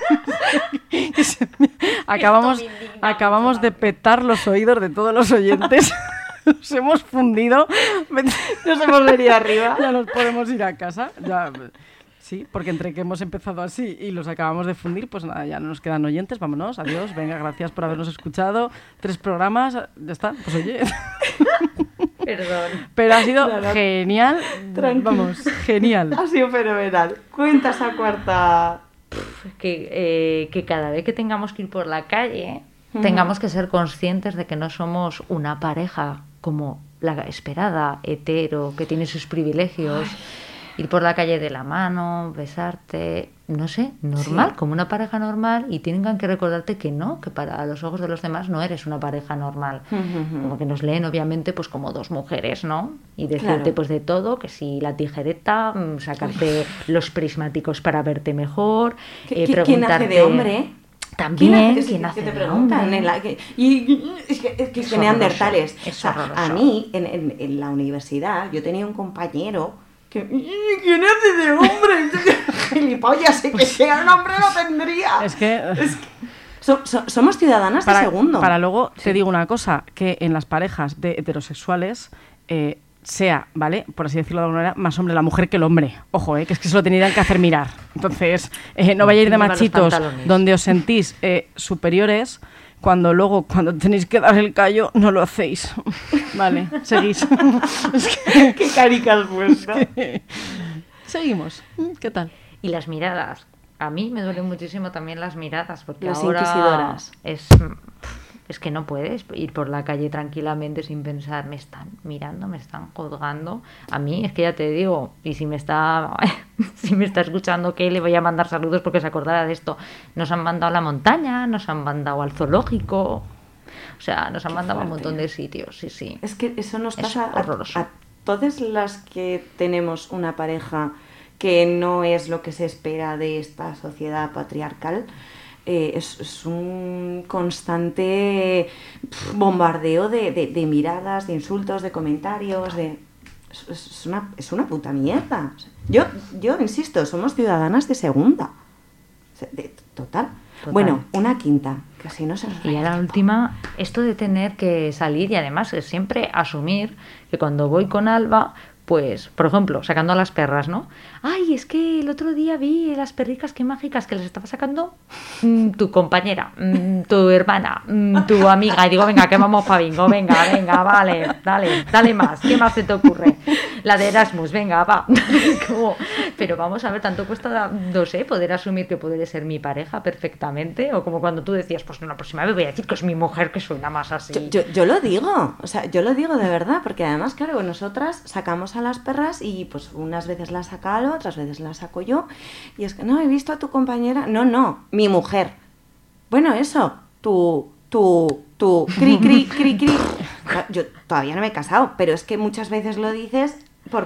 Acabamos de petar los oídos de todos los oyentes. Nos hemos fundido. Nos hemos venido arriba. Ya nos podemos ir a casa. Ya, sí, porque entre que hemos empezado así y los acabamos de fundir, pues nada, ya no nos quedan oyentes. Vámonos, adiós, venga, gracias por habernos escuchado. 3 programas, ya está, pues oye. Perdón. Pero ha sido genial. Tranquilo. Vamos, genial. Ha sido fenomenal. Cuenta esa 4. Que cada vez que tengamos que ir por la calle, tengamos que ser conscientes de que no somos una pareja como la esperada, hetero, que tiene sus privilegios. Ir por la calle de la mano, besarte, no sé, normal, como una pareja normal, y tengan que recordarte que no, que para los ojos de los demás no eres una pareja normal. Como que nos leen obviamente pues como 2 mujeres, ¿no? Y decirte pues de todo, que si la tijereta, sacarte los prismáticos para verte mejor, preguntarte... ¿Quién hace de hombre? También, ¿quién hace te de preguntan hombre? Es que neandertales. Es o sea, horroroso. a mí, en la universidad, yo tenía un compañero que... ¿Quién hace de hombre? Gilipollas, que sea un hombre lo tendría. Es que somos ciudadanas de segundo. Para luego te digo una cosa, que en las parejas de heterosexuales sea, ¿vale? Por así decirlo de alguna manera, más hombre la mujer que el hombre. Ojo, que es que se lo tenían que hacer mirar. Entonces, no vayáis de machitos donde os sentís superiores, cuando tenéis que dar el callo, no lo hacéis. Vale, seguís. Qué caricas pues, ¿no? Seguimos. ¿Qué tal? Y las miradas. A mí me duelen muchísimo también las miradas, porque Las ahora inquisidoras. es que no puedes ir por la calle tranquilamente sin pensar, me están mirando, me están juzgando. A mí es que ya te digo, y si me está escuchando, que le voy a mandar saludos porque se acordará de esto. Nos han mandado a la montaña, nos han mandado al zoológico, o sea, nos han mandado a un montón de sitios, sí. Es que eso nos pasa horroroso. a todas las que tenemos una pareja que no es lo que se espera de esta sociedad patriarcal. Es un constante bombardeo de miradas, de insultos, de comentarios, es una puta mierda. Yo insisto, somos ciudadanas de segunda. Total. Bueno, una 5, que así no se nos Y vaya a la el tiempo. última, esto de tener que salir y además es siempre asumir que cuando voy con Alba, pues, por ejemplo, sacando a las perras, ¿no? Ay, es que el otro día vi las perricas, qué mágicas, que les estaba sacando tu compañera, tu hermana, tu amiga. Y digo, venga, que vamos pa' bingo, venga, dale más. ¿Qué más se te ocurre? La de Erasmus, venga, va. Como Pero vamos a ver, tanto cuesta, no sé, poder asumir que puede ser mi pareja perfectamente, o como cuando tú decías, pues la próxima vez voy a decir que es mi mujer, que suena más así. Yo lo digo, o sea, yo lo digo de verdad, porque además, claro, nosotras sacamos a las perras y pues unas veces las saca Alba, otras veces las saco yo, y es que no, he visto a tu compañera, no, mi mujer. Bueno, eso, tú, cri. Yo todavía no me he casado, pero es que muchas veces lo dices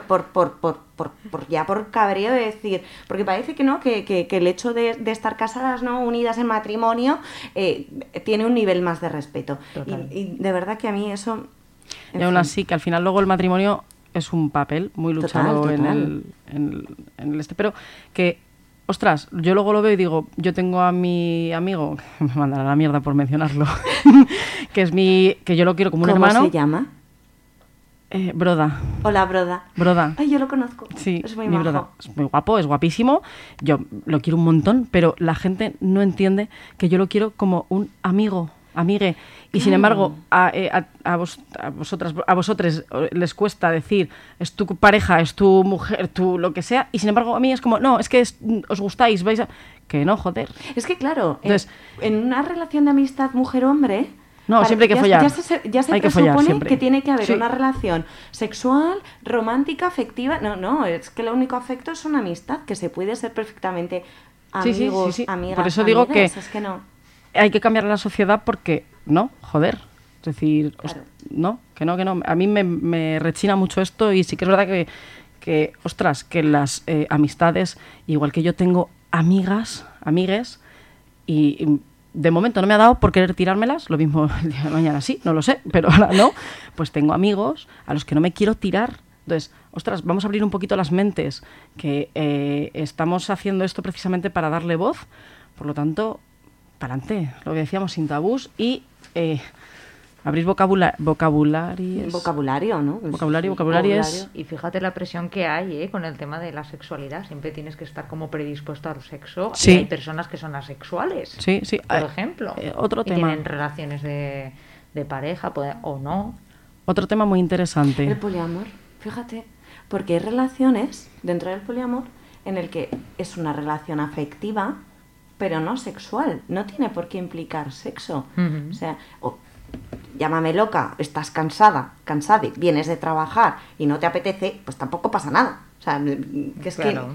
por cabreo de decir, porque parece que no, que el hecho de estar casadas, no unidas en matrimonio, tiene un nivel más de respeto. Y de verdad que a mí eso... Y aún así, que al final luego el matrimonio es un papel muy luchado total. en el pero que, ostras, yo luego lo veo y digo, yo tengo a mi amigo, que me mandará la mierda por mencionarlo, que yo lo quiero como un hermano. ¿Cómo se llama? Broda. Hola, Broda. Broda. Ay, yo lo conozco. Sí, es muy mi majo. Broda. Es muy guapo, es guapísimo. Yo lo quiero un montón, pero la gente no entiende que yo lo quiero como un amigue. Y sin embargo, a vosotros les cuesta decir, es tu pareja, es tu mujer, tu lo que sea. Y sin embargo, a mí es como, no, es que os gustáis, vais a... Que no, joder. Es que claro, Entonces, en una relación de amistad mujer-hombre... No, siempre hay que follar. Ya se hay que presupone follar siempre. que tiene que haber Sí. una relación sexual, romántica, afectiva. No, es que el único afecto es una amistad, que se puede ser perfectamente amigos, Sí. amigas, Por eso digo amigues, que es que no. hay que cambiar la sociedad porque, no, joder. Es decir, Claro. no. A mí me rechina mucho esto y sí que es verdad que ostras, que las amistades, igual que yo tengo amigues, y de momento no me ha dado por querer tirármelas, lo mismo el día de mañana sí, no lo sé, pero ahora no, pues tengo amigos a los que no me quiero tirar. Entonces, ostras, vamos a abrir un poquito las mentes, que estamos haciendo esto precisamente para darle voz, por lo tanto, para adelante, lo que decíamos, sin tabús y abrir vocabulario, Vocabulario, ¿no? Vocabulario es... Y fíjate la presión que hay con el tema de la sexualidad. Siempre tienes que estar como predispuesto al sexo. Sí. Y hay personas que son asexuales, Sí. por ejemplo. Otro y tema. tienen relaciones de pareja o no. Otro tema muy interesante. El poliamor, fíjate, porque hay relaciones dentro del poliamor en el que es una relación afectiva, pero no sexual. No tiene por qué implicar sexo. Ujú. O sea, llámame loca, estás cansada, vienes de trabajar y no te apetece, pues tampoco pasa nada. O sea, que es Claro.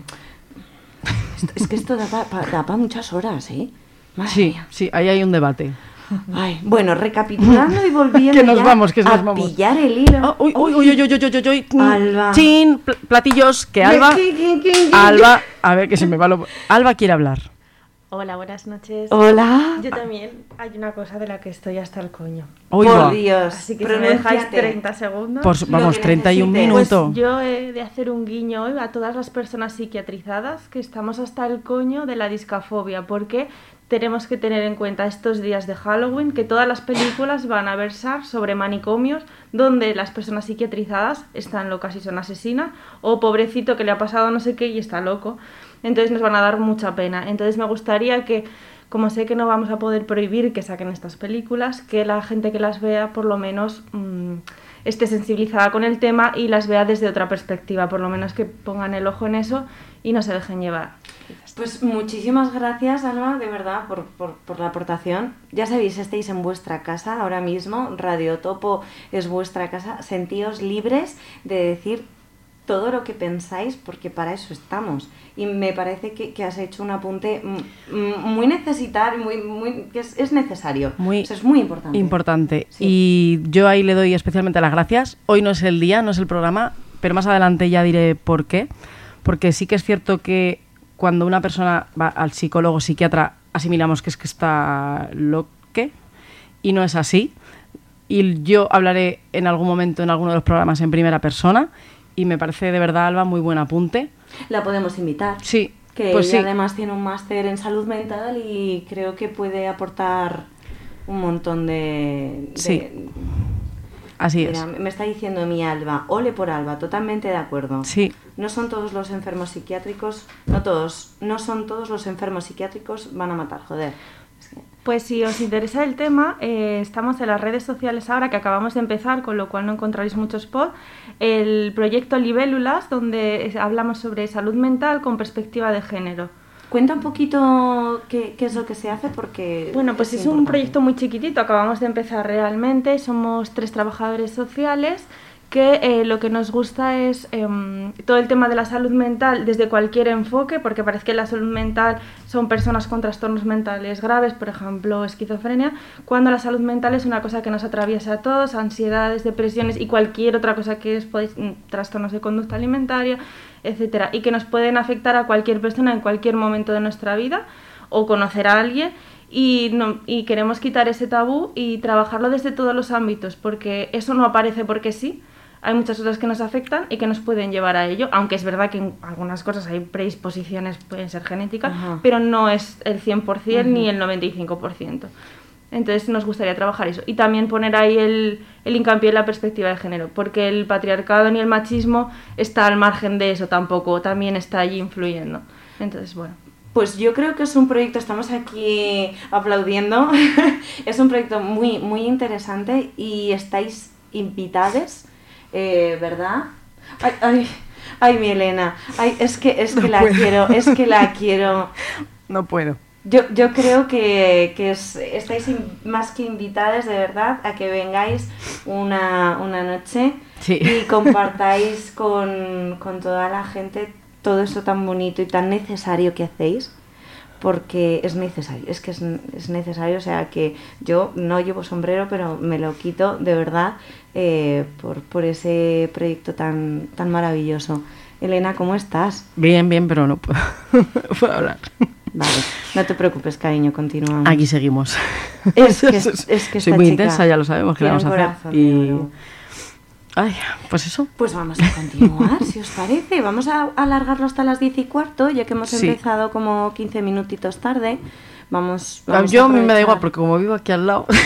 que esto da para muchas horas, ¿eh? Madre Sí, mía. sí, ahí hay un debate. Ay, bueno, recapitulando y volviendo Que nos ya vamos, que nos a vamos. pillar el hilo. Uy. Alba. Chin, platillos, que Alba... Alba, a ver, que se me va lo... Alba quiere hablar. Hola, buenas noches. Hola. Yo también hay una cosa de la que estoy hasta el coño. Uy, Por va. Dios, Así que si me dejáis pronúnciate. 30 segundos. Vamos, Lo que 31 necesites. minutos. Pues yo he de hacer un guiño hoy a todas las personas psiquiatrizadas que estamos hasta el coño de la discafobia, porque tenemos que tener en cuenta estos días de Halloween que todas las películas van a versar sobre manicomios donde las personas psiquiatrizadas están locas y son asesinas, o pobrecito que le ha pasado no sé qué y está loco. Entonces nos van a dar mucha pena. Entonces me gustaría que, como sé que no vamos a poder prohibir que saquen estas películas, que la gente que las vea por lo menos esté sensibilizada con el tema y las vea desde otra perspectiva, por lo menos que pongan el ojo en eso y no se dejen llevar. Pues muchísimas gracias, Alba, de verdad, por la aportación. Ya sabéis, estáis en vuestra casa ahora mismo, Radio Topo es vuestra casa, sentíos libres de decir todo lo que pensáis, porque para eso estamos. Y me parece que has hecho un apunte muy necesitario, que es necesario. O sea, es muy importante. Importante. Sí. Y yo ahí le doy especialmente las gracias. Hoy no es el día, no es el programa, pero más adelante ya diré por qué. Porque sí que es cierto que cuando una persona va al psicólogo, psiquiatra, asimilamos que es que está loque, y no es así. Y yo hablaré en algún momento en alguno de los programas en primera persona, y me parece de verdad, Alba, muy buen apunte. La podemos invitar. Sí, Que pues ella sí. además tiene un máster en salud mental y creo que puede aportar un montón de... Sí. Así Mira, es. me está diciendo mi Alba, ole por Alba, totalmente de acuerdo. Sí. No son todos los enfermos psiquiátricos, no son todos los enfermos psiquiátricos van a matar, joder. Es que Pues si os interesa el tema, estamos en las redes sociales ahora, que acabamos de empezar, con lo cual no encontraréis muchos posts, el proyecto Libélulas, donde hablamos sobre salud mental con perspectiva de género. Cuenta un poquito qué es lo que se hace, porque... Bueno, pues es un importante. proyecto muy chiquitito, acabamos de empezar realmente, somos 3 trabajadores sociales que lo que nos gusta es todo el tema de la salud mental desde cualquier enfoque, porque parece que la salud mental son personas con trastornos mentales graves, por ejemplo, esquizofrenia, cuando la salud mental es una cosa que nos atraviesa a todos, ansiedades, depresiones y cualquier otra cosa que es trastornos de conducta alimentaria, etcétera, y que nos pueden afectar a cualquier persona en cualquier momento de nuestra vida o conocer a alguien. Y queremos quitar ese tabú y trabajarlo desde todos los ámbitos, porque eso no aparece porque sí. Hay muchas cosas que nos afectan y que nos pueden llevar a ello, aunque es verdad que en algunas cosas hay predisposiciones, pueden ser genéticas, pero no es el 100% ni el 95%. Entonces nos gustaría trabajar eso. Y también poner ahí el hincapié en la perspectiva de género, porque el patriarcado ni el machismo está al margen de eso tampoco, también está allí influyendo. Entonces, bueno. Pues yo creo que es un proyecto, estamos aquí aplaudiendo, es un proyecto muy, muy interesante y estáis invitados, ¿verdad? Ay, mi Elena, es que No la puedo. quiero, la quiero. No puedo. Yo creo que estáis más que invitadas, de verdad, a que vengáis una noche Sí. y compartáis con toda la gente todo eso tan bonito y tan necesario que hacéis, porque es necesario, es que es necesario, o sea que yo no llevo sombrero, pero me lo quito de verdad por ese proyecto tan maravilloso. Elena, ¿cómo estás? Bien, pero no puedo, no puedo hablar. Vale, no te preocupes, cariño, continuamos. Aquí seguimos. Es que Soy esta muy chica intensa, ya lo sabemos que tiene vamos a un hacer. corazón de Y... oro. Ay, pues eso. Pues vamos a continuar, si os parece. Vamos a alargarlo hasta las 10:15, ya que hemos Sí. empezado como 15 minutitos tarde. Vamos Yo a a mí me da aprovechar. igual, porque como vivo aquí al lado...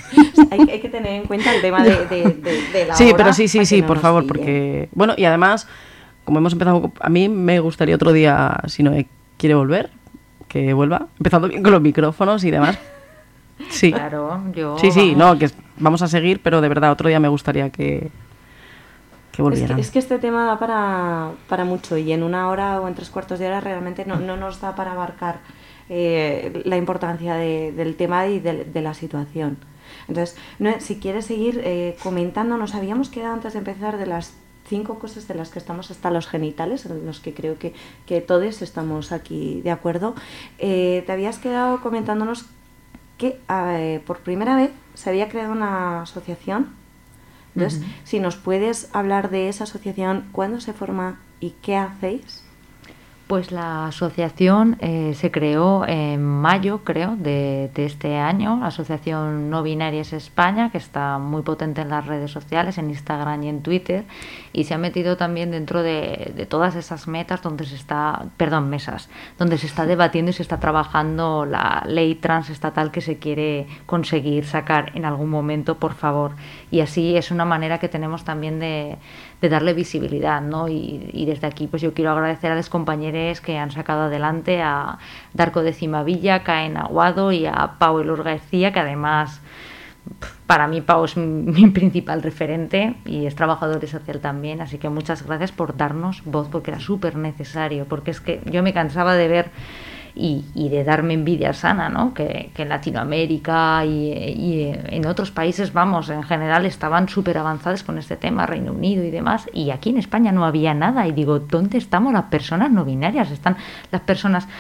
Hay que tener en cuenta el tema de la Sí, hora, pero sí, para que no por nos favor, pille. porque... Bueno, y además, como hemos empezado... A mí me gustaría otro día, si no quiere volver, que vuelva, empezando bien con los micrófonos y demás. Sí. Claro, yo... Sí, vamos. no, que vamos a seguir, pero de verdad, otro día me gustaría que volvieran. Es que este tema da para mucho, y en 1 hora o en 3/4 de hora realmente no nos da para abarcar la importancia del tema y de la situación. Entonces, si quieres seguir comentando, nos habíamos quedado antes de empezar de las 5 cosas de las que estamos hasta los genitales, en los que creo que todos estamos aquí de acuerdo. Te habías quedado comentándonos que por primera vez se había creado una asociación. Entonces, si nos puedes hablar de esa asociación, cuándo se forma y qué hacéis. Pues la asociación se creó en mayo, creo, de este año. La Asociación No Binarias España, que está muy potente en las redes sociales, en Instagram y en Twitter, y se ha metido también dentro de todas esas metas donde mesas, donde se está debatiendo y se está trabajando la ley transestatal que se quiere conseguir sacar en algún momento, por favor. Y así es una manera que tenemos también de darle visibilidad, ¿no? Y desde aquí pues yo quiero agradecer a los compañeros que han sacado adelante, a Darko de Cimavilla, a Caen Aguado y a Pau Elor García, que además para mí Pau es mi principal referente y es trabajador social también, así que muchas gracias por darnos voz, porque era súper necesario, porque es que yo me cansaba de ver y de darme envidia sana, ¿no? Que en Latinoamérica y en otros países, vamos, en general estaban súper avanzados con este tema, Reino Unido y demás, y aquí en España no había nada, y digo, ¿dónde estamos las personas no binarias? Están las personas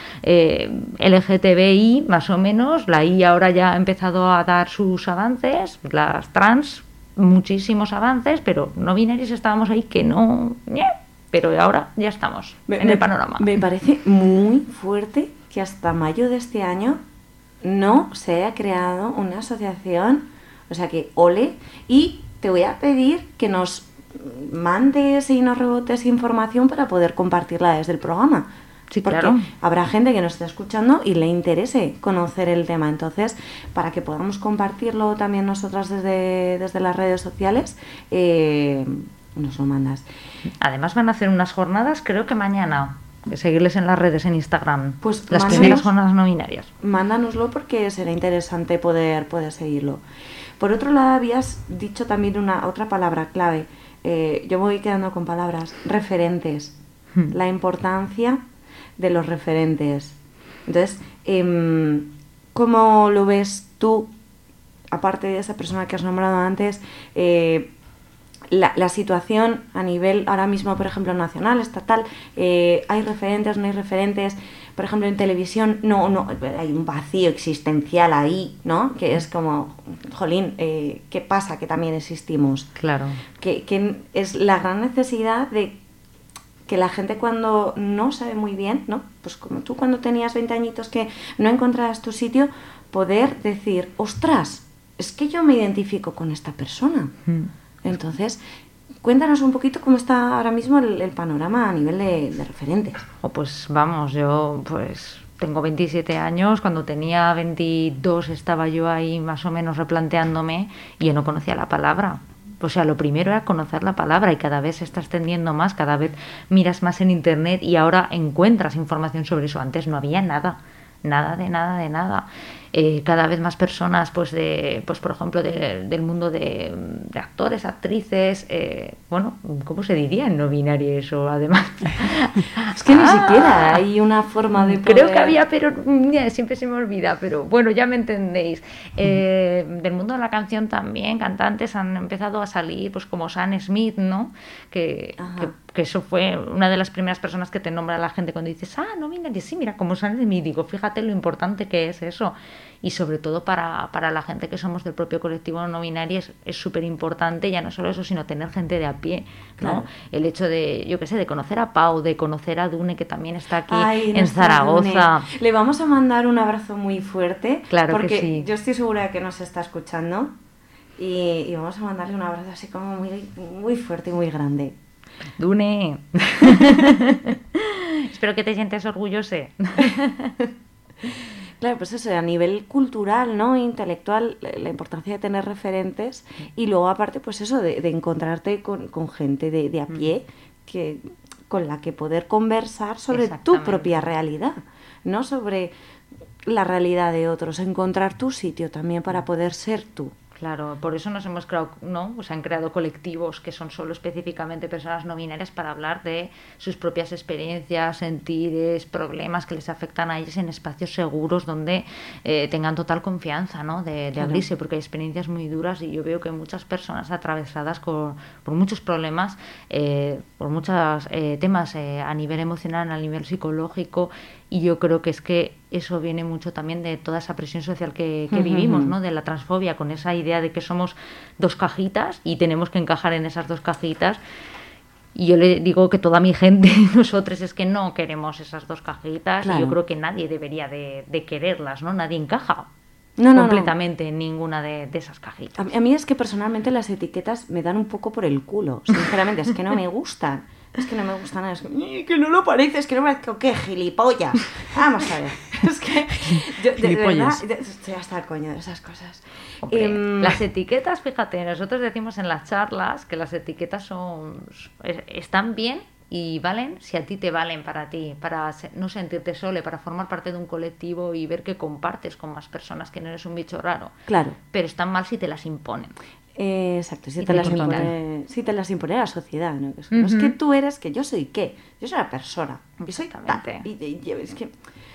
LGTBI, más o menos, la I ahora ya ha empezado a dar sus avances, las trans, muchísimos avances, pero no binarias estábamos ahí que no... Pero ahora ya estamos en el panorama. Me parece muy fuerte que hasta mayo de este año no se haya creado una asociación, o sea que ole, y te voy a pedir que nos mandes y nos rebotes información para poder compartirla desde el programa. Sí, porque claro. Habrá gente que nos esté escuchando y le interese conocer el tema. Entonces, para que podamos compartirlo también nosotras desde las redes sociales, nos lo mandas. Además van a hacer unas jornadas, creo que mañana, seguirles en las redes, en Instagram. Pues las mándanos- primeras jornadas no binarias. Mándanoslo porque será interesante poder seguirlo. Por otro lado, habías dicho también otra palabra clave. Yo me voy quedando con palabras. Referentes. La importancia de los referentes. Entonces, ¿cómo lo ves tú, aparte de esa persona que has nombrado antes, la situación a nivel ahora mismo, por ejemplo, nacional, estatal? ¿Hay referentes, no hay referentes? Por ejemplo, en televisión no hay un vacío existencial ahí, ¿no? Que es como, jolín, ¿qué pasa? Que también existimos. Claro. Que es la gran necesidad de que la gente, cuando no sabe muy bien, ¿no? Pues como tú cuando tenías 20 añitos que no encontrabas tu sitio, poder decir, ostras, es que yo me identifico con esta persona. Entonces, cuéntanos un poquito cómo está ahora mismo el panorama a nivel de referentes. Pues vamos, yo pues tengo 27 años, cuando tenía 22 estaba yo ahí más o menos replanteándome y yo no conocía la palabra. O sea, lo primero era conocer la palabra y cada vez se está extendiendo más, cada vez miras más en internet y ahora encuentras información sobre eso. Antes no había nada de nada. Cada vez más personas, pues por ejemplo, del mundo de actores, actrices, bueno, ¿cómo se diría en no binario eso? Además, es que ni siquiera hay una forma de poder... Creo que había, pero siempre se me olvida, pero bueno, ya me entendéis. Del mundo de la canción también, cantantes han empezado a salir, pues como Sam Smith, ¿no? Que eso fue una de las primeras personas que te nombra la gente cuando dices, no binario, sí, mira, como Sam Smith, digo, fíjate lo importante que es eso. Y sobre todo para la gente que somos del propio colectivo no binario es súper importante, ya no solo eso, sino tener gente de a pie, ¿no? Claro. El hecho de, yo qué sé, de conocer a Pau, de conocer a Dune, que también está aquí en nuestra Zaragoza. Dune. Le vamos a mandar un abrazo muy fuerte, Claro porque que sí. yo estoy segura de que nos está escuchando y vamos a mandarle un abrazo así como muy, muy fuerte y muy grande. Dune. Espero que te sientas orgulloso. Claro, pues eso, a nivel cultural, ¿no? Intelectual, la importancia de tener referentes y luego aparte, pues eso, de encontrarte con gente de a pie con la que poder conversar sobre tu propia realidad, no sobre la realidad de otros, encontrar tu sitio también para poder ser tú. Claro, por eso nos hemos creado, ¿no? O sea, han creado colectivos que son solo específicamente personas no binarias para hablar de sus propias experiencias, sentires, problemas que les afectan a ellos en espacios seguros donde tengan total confianza, ¿no? De abrirse, porque hay experiencias muy duras y yo veo que muchas personas atravesadas por muchos problemas, por muchos temas a nivel emocional, a nivel psicológico, y yo creo que es que eso viene mucho también de toda esa presión social que vivimos, ¿no? De la transfobia, con esa idea de que somos dos cajitas y tenemos que encajar en esas dos cajitas. Y yo le digo que toda mi gente, nosotros, es que no queremos esas dos cajitas. Claro. Y yo creo que nadie debería de quererlas, ¿no? Nadie encaja completamente en ninguna de esas cajitas. A mí es que personalmente las etiquetas me dan un poco por el culo, sinceramente, es que no me gustan. Es que no me gusta nada, es que no lo parece, es que no me parece, ¿qué gilipollas? Vamos a ver, es que yo de verdad estoy hasta el coño de esas cosas. Hombre, las etiquetas, fíjate, nosotros decimos en las charlas que las etiquetas están bien y valen si a ti te valen para ti, para no sentirte solo, para formar parte de un colectivo y ver que compartes con más personas, que no eres un bicho raro. Claro. Pero están mal si te las imponen. Exacto, si te las impone la sociedad, ¿no? No es que tú eres, que yo soy qué, yo soy una persona, yo soy tal. Y es que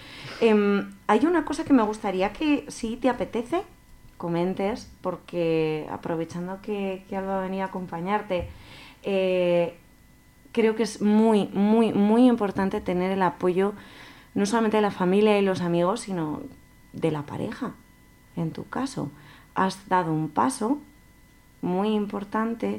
hay una cosa que me gustaría que, si te apetece, comentes, porque aprovechando que Alba venía a acompañarte, creo que es muy, muy, muy importante tener el apoyo no solamente de la familia y los amigos, sino de la pareja. En tu caso, has dado un paso muy importante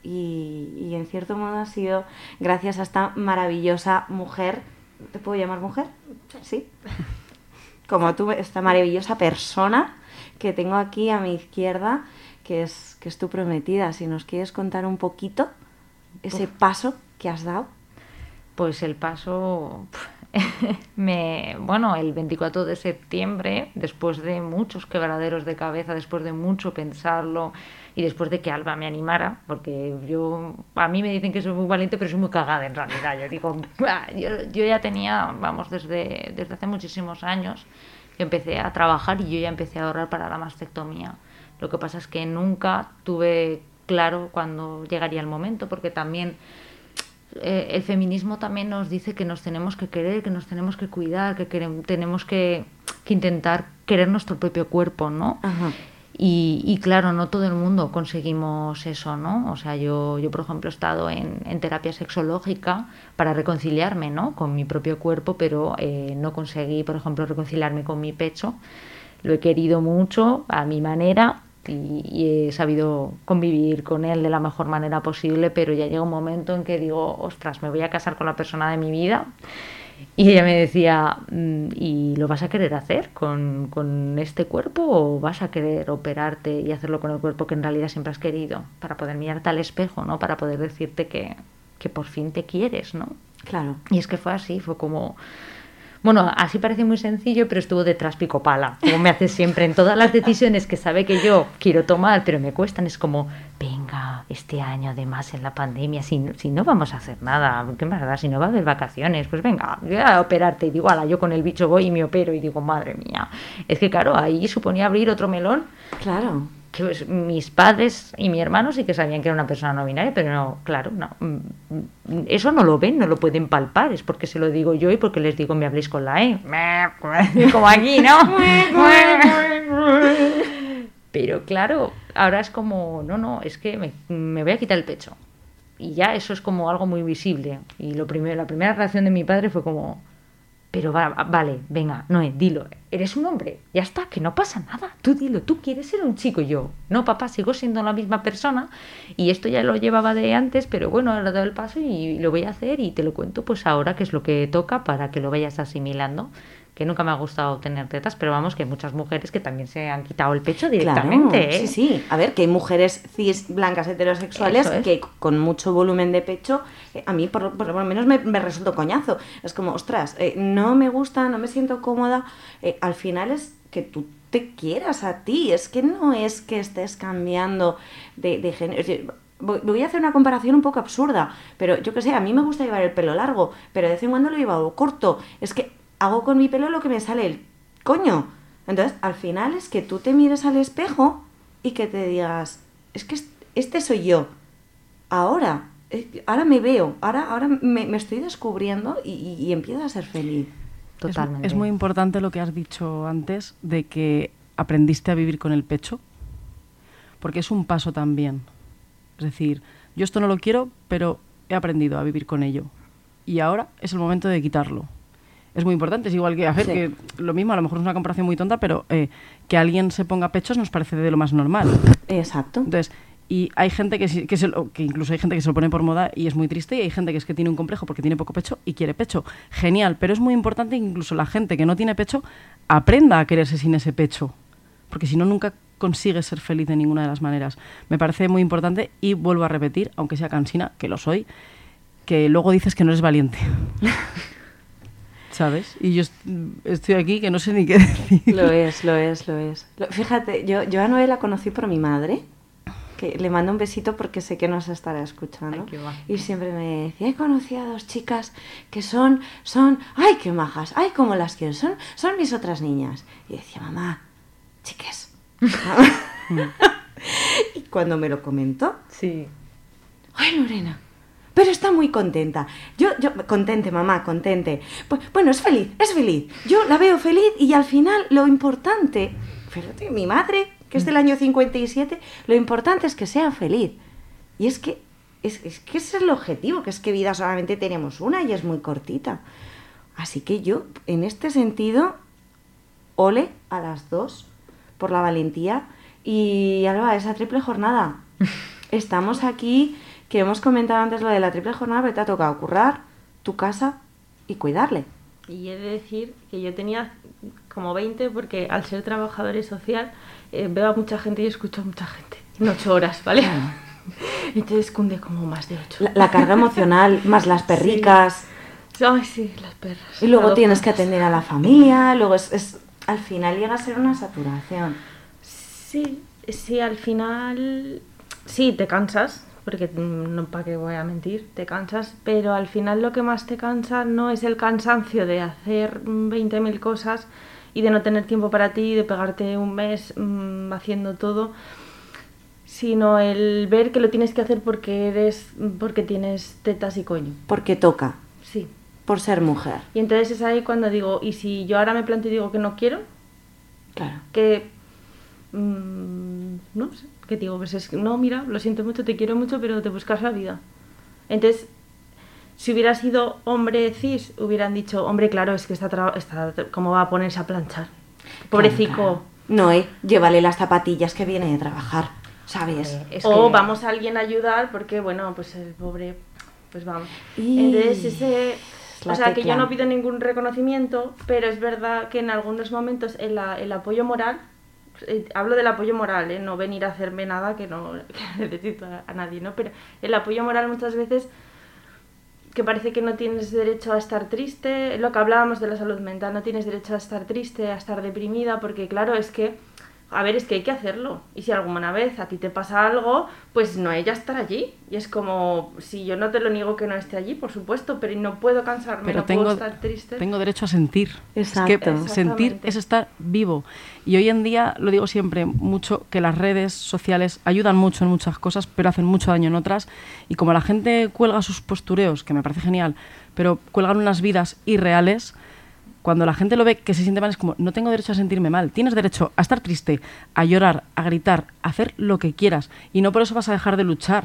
y en cierto modo ha sido gracias a esta maravillosa mujer. ¿Te puedo llamar mujer? Sí. Como tú, esta maravillosa persona que tengo aquí a mi izquierda, que es tu prometida. Si nos quieres contar un poquito ese paso que has dado. Pues el paso el 24 de septiembre, después de muchos quebraderos de cabeza, después de mucho pensarlo y después de que Alba me animara, porque a mí me dicen que soy muy valiente, pero soy muy cagada en realidad. Yo digo, yo ya tenía, desde hace muchísimos años que empecé a trabajar y yo ya empecé a ahorrar para la mastectomía. Lo que pasa es que nunca tuve claro cuándo llegaría el momento, porque también el feminismo también nos dice que nos tenemos que querer, que nos tenemos que cuidar, que tenemos que intentar querer nuestro propio cuerpo, ¿no? Ajá. Y claro, no todo el mundo conseguimos eso, ¿no? O sea, yo por ejemplo, he estado en terapia sexológica para reconciliarme, ¿no?, con mi propio cuerpo, pero no conseguí, por ejemplo, reconciliarme con mi pecho. Lo he querido mucho, a mi manera, y he sabido convivir con él de la mejor manera posible, pero ya llega un momento en que digo, ostras, me voy a casar con la persona de mi vida. Y ella me decía, ¿y lo vas a querer hacer con este cuerpo o vas a querer operarte y hacerlo con el cuerpo que en realidad siempre has querido? Para poder mirarte al espejo, ¿no? Para poder decirte que por fin te quieres, ¿no? Claro. Y es que fue así, fue como... Bueno, así parece muy sencillo, pero estuvo detrás pico pala, como me hace siempre en todas las decisiones que sabe que yo quiero tomar, pero me cuestan. Es como, venga, este año además en la pandemia, si no vamos a hacer nada, ¿qué más da? Si no va a haber vacaciones, pues venga, voy a operarte. Y digo, ala, yo con el bicho voy y me opero, y digo, madre mía, es que claro, ahí suponía abrir otro melón. Claro. Que pues, mis padres y mi hermano sí que sabían que era una persona no binaria, pero no, claro, no. Eso no lo ven, no lo pueden palpar, es porque se lo digo yo y porque les digo, me habléis con la E. Como aquí, ¿no? Pero claro, ahora es como, no, es que me voy a quitar el pecho. Y ya eso es como algo muy visible. Y la primera reacción de mi padre fue como... Pero vale, venga, Noé, dilo, eres un hombre, ya está, que no pasa nada, tú dilo, tú quieres ser un chico. Y yo, no papá, sigo siendo la misma persona, y esto ya lo llevaba de antes, pero bueno, ahora he dado el paso y lo voy a hacer y te lo cuento pues ahora, que es lo que toca, para que lo vayas asimilando. Que nunca me ha gustado tener tetas, pero vamos, que hay muchas mujeres que también se han quitado el pecho directamente. Claro, sí. A ver, que hay mujeres cis, blancas, heterosexuales que con mucho volumen de pecho, a mí por lo menos me resultó coñazo. Es como, ostras, no me gusta, no me siento cómoda. Al final es que tú te quieras a ti, es que no es que estés cambiando de género. Voy a hacer una comparación un poco absurda, pero yo qué sé, a mí me gusta llevar el pelo largo, pero de vez en cuando lo he llevado corto. Es que hago con mi pelo lo que me sale el coño. Entonces, al final es que tú te mires al espejo y que te digas, es que este soy yo. Ahora me veo, ahora me estoy descubriendo y empiezo a ser feliz. Totalmente. Es muy importante lo que has dicho antes, de que aprendiste a vivir con el pecho, porque es un paso también. Es decir, yo esto no lo quiero, pero he aprendido a vivir con ello. Y ahora es el momento de quitarlo. Es muy importante, es igual que hacer que lo mismo, a lo mejor es una comparación muy tonta, pero que alguien se ponga pechos nos parece de lo más normal. Exacto. Entonces, y hay gente que incluso hay gente que se lo pone por moda y es muy triste, y hay gente que es que tiene un complejo porque tiene poco pecho y quiere pecho. Genial, pero es muy importante que incluso la gente que no tiene pecho aprenda a quererse sin ese pecho, porque si no, nunca consigues ser feliz de ninguna de las maneras. Me parece muy importante, y vuelvo a repetir, aunque sea cansina, que lo soy, que luego dices que no eres valiente. ¿Sabes? Y yo estoy aquí que no sé ni qué decir. Lo es. Fíjate, yo a Noé la conocí por mi madre, que le mando un besito porque sé que nos estará escuchando. Ay, qué va. Y siempre me decía, he conocido a 2 chicas que son, ay, qué majas, ay, cómo las quiero, son mis otras niñas. Y decía, mamá, chiques. Y cuando me lo comentó, Sí. ay, Lorena, pero está muy contenta. Yo, contente, mamá, contente. Pues, bueno, es feliz. Yo la veo feliz, y al final lo importante, fíjate, mi madre, que es del año 57, lo importante es que sea feliz. Y es que ese es el objetivo, que es que vida solamente tenemos una y es muy cortita. Así que yo, en este sentido, ole a las 2 por la valentía. Y Alba, esa triple jornada. Estamos aquí, que hemos comentado antes lo de la triple jornada, pero te ha tocado currar, tu casa y cuidarle. Y he de decir que yo tenía como 20, porque al ser trabajadora social veo a mucha gente y escucho a mucha gente en 8 horas, ¿vale? Entonces cunde como más de 8. La carga emocional, más las perricas. Ay, sí, las perras. Y luego Adoptas. tienes que atender a la familia, luego al final llega a ser una saturación. Sí, sí, al final sí, te cansas, porque no, para qué voy a mentir, te cansas, pero al final lo que más te cansa no es el cansancio de hacer 20.000 cosas y de no tener tiempo para ti, de pegarte un mes haciendo todo, sino el ver que lo tienes que hacer porque tienes tetas y coño. Porque toca, Sí. por ser mujer. Y entonces es ahí cuando digo, y si yo ahora me planteo y digo que no quiero, Claro. que no sé, que digo, pues es que no, mira, lo siento mucho, te quiero mucho, pero te buscas la vida. Entonces, si hubiera sido hombre cis, hubieran dicho, hombre, claro, es que está ¿cómo va a ponerse a planchar? Pobrecico. Claro. No, llévale las zapatillas que viene de trabajar, ¿sabes? Es O que- vamos a alguien a ayudar porque, bueno, pues el pobre, pues vamos. Y- Entonces, la o sea, que tecla. yo no pido ningún reconocimiento, pero es verdad que en algunos momentos el apoyo moral, hablo del apoyo moral, no venir a hacerme nada que no que necesito a nadie, ¿no? Pero el apoyo moral muchas veces que parece que no tienes derecho a estar triste, lo que hablábamos de la salud mental, no tienes derecho a estar triste, a estar deprimida, porque claro, es que hay que hacerlo. Y si alguna vez a ti te pasa algo, pues no ella estar allí. Y es como, si yo no te lo niego que no esté allí, por supuesto, pero no puedo cansarme, Pero no puedo estar triste. tengo derecho a sentir. Exacto. Es que sentir Exactamente. es estar vivo. Y hoy en día, lo digo siempre mucho, que las redes sociales ayudan mucho en muchas cosas, pero hacen mucho daño en otras. Y como la gente cuelga sus postureos, que me parece genial, pero cuelgan unas vidas irreales, cuando la gente lo ve que se siente mal es como, no tengo derecho a sentirme mal. Tienes derecho a estar triste, a llorar, a gritar, a hacer lo que quieras. Y no por eso vas a dejar de luchar.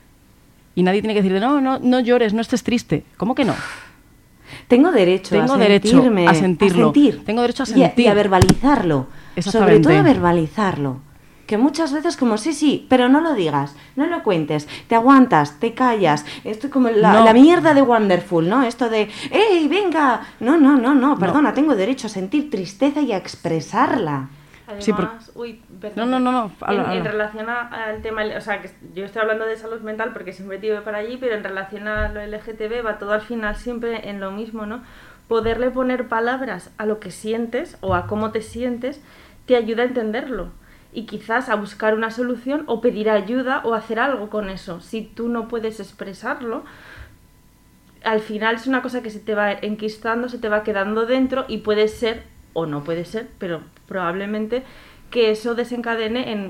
Y nadie tiene que decirle, no llores, no estés triste. ¿Cómo que no? Tengo derecho Tengo a derecho sentirme, a sentirlo. sentir. Tengo derecho a Y a sentir. verbalizarlo. Sobre Exactamente. todo a verbalizarlo. Que muchas veces como sí, pero no lo digas, no lo cuentes, te aguantas, te callas. Esto es como No. la mierda de Wonderful, ¿no? Esto de, ¡ey, venga! No, perdona, tengo derecho a sentir tristeza y a expresarla. Además, Sí, uy, perdón. No. En habla. relación al tema, o sea, que yo estoy hablando de salud mental porque siempre tiro para allí, pero en relación a lo LGTB va todo al final siempre en lo mismo, ¿no? Poderle poner palabras a lo que sientes o a cómo te sientes te ayuda a entenderlo y quizás a buscar una solución o pedir ayuda o hacer algo con eso. Si tú no puedes expresarlo, al final es una cosa que se te va enquistando, se te va quedando dentro y puede ser, o no puede ser, pero probablemente que eso desencadene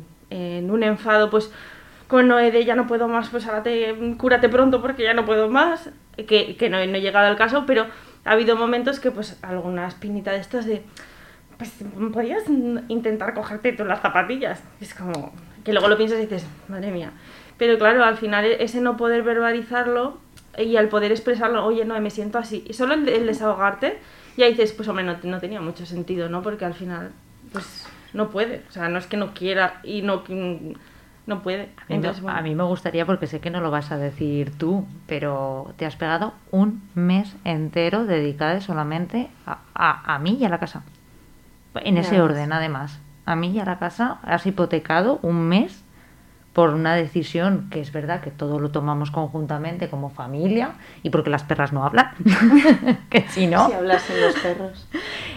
en un enfado, pues con Noé de ya no puedo más, pues ahora cúrate pronto porque ya no puedo más, que no he llegado al caso, pero ha habido momentos que pues alguna espinita de estas de, pues podías intentar cogerte tú las zapatillas, es como, que luego lo piensas y dices, madre mía, pero claro, al final ese no poder verbalizarlo y al poder expresarlo, oye, no, me siento así, y solo el desahogarte, ya dices, pues hombre, no tenía mucho sentido, ¿no? Porque al final, pues no puede, o sea, no es que no quiera y no puede. Entonces, bueno. A mí me gustaría, porque sé que no lo vas a decir tú, pero te has pegado un mes entero dedicado solamente a mí y a la casa. En ese Ya orden, además. A mí y a la casa has hipotecado un mes por una decisión que es verdad que todo lo tomamos conjuntamente como familia y porque las perras no hablan, que si no... Si hablasen los perros.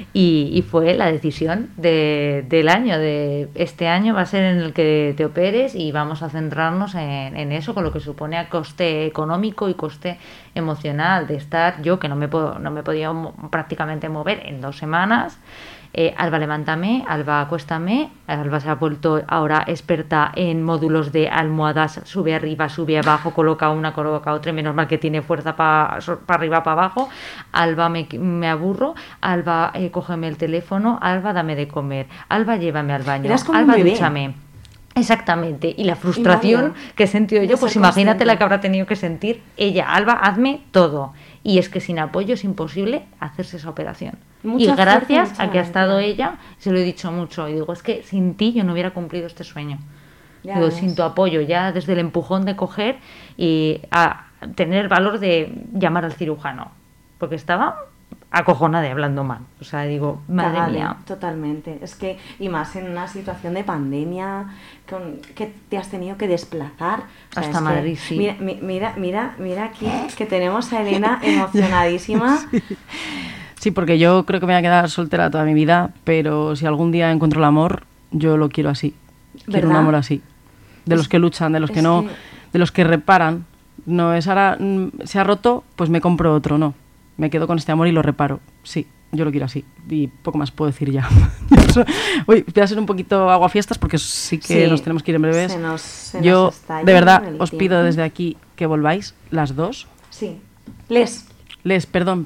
Y fue la decisión del año, de este año va a ser en el que te operes y vamos a centrarnos en eso, con lo que supone a coste económico y coste emocional de estar yo, que no me podía prácticamente mover en 2 semanas. Alba, levántame, Alba, acuéstame. Alba se ha vuelto ahora experta en módulos de almohadas, sube arriba, sube abajo, coloca una, coloca otra, menos mal que tiene fuerza para arriba, para abajo. Alba, me aburro. Alba, cógeme el teléfono. Alba, dame de comer. Alba, llévame al baño. Eras como Alba, un bebé. dúchame. Exactamente, y la frustración Mario, que he sentido de yo, pues ser imagínate consciente. la que habrá tenido que sentir ella. Alba, hazme todo. Y es que sin apoyo es imposible hacerse esa operación. Mucha Y fuerza, gracias mucha a que ha estado valentía. ella, se lo he dicho mucho, y digo, es que sin ti yo no hubiera cumplido este sueño. Ya Digo, ves. sin tu apoyo, ya desde el empujón de coger y a tener el valor de llamar al cirujano. Porque estaba acojonada y hablando mal. O sea, digo, madre Vale, mía. totalmente. Es que, y más en una situación de pandemia, que te has tenido que desplazar. O sea, Hasta es Madrid, que, sí. Mira aquí, que tenemos a Elena emocionadísima. Sí, porque yo creo que me voy a quedar soltera toda mi vida, pero si algún día encuentro el amor, yo lo quiero así. Quiero un ¿Verdad? amor así. De los que luchan, de los que es no, que- de los que reparan. No es ahora, se ha roto, pues me compro otro, no. Me quedo con este amor y lo reparo. Sí, yo lo quiero así. Y poco más puedo decir ya. Uy, voy a ser un poquito aguafiestas porque sí que Sí, nos tenemos que ir en breves. se Yo, nos está de verdad, yendo el os tiempo. pido desde aquí que volváis, las dos. Sí. Perdón,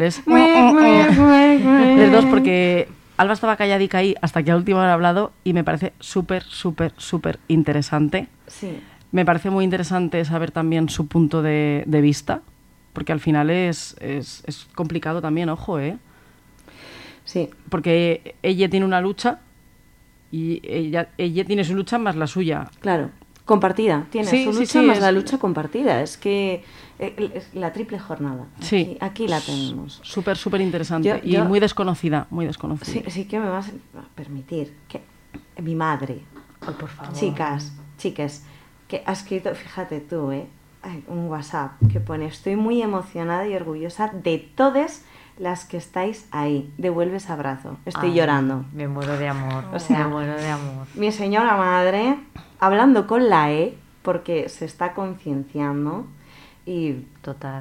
les dos, porque Alba estaba calladica ahí hasta que a última hora ha hablado y me parece súper, súper, súper interesante. Sí. Me parece muy interesante saber también su punto de vista, porque al final es complicado también, ojo, ¿eh? Sí. Porque ella tiene una lucha y ella tiene su lucha más la suya. Claro, compartida. Tiene Sí, su sí, lucha sí, más es- la lucha compartida. Es que es la triple jornada. Sí. Aquí la tenemos. Súper, súper interesante y Yo- muy desconocida, muy desconocida. Sí, sí que me vas a permitir que mi madre, Ay, por favor. chicas, que ha escrito, fíjate tú, un WhatsApp que pone: estoy muy emocionada y orgullosa de todas las que estáis ahí. Devuelves abrazo. Estoy Ay, llorando. Me muero de amor. O sea, me muero de amor. Mi señora madre, hablando con la porque se está concienciando y Total.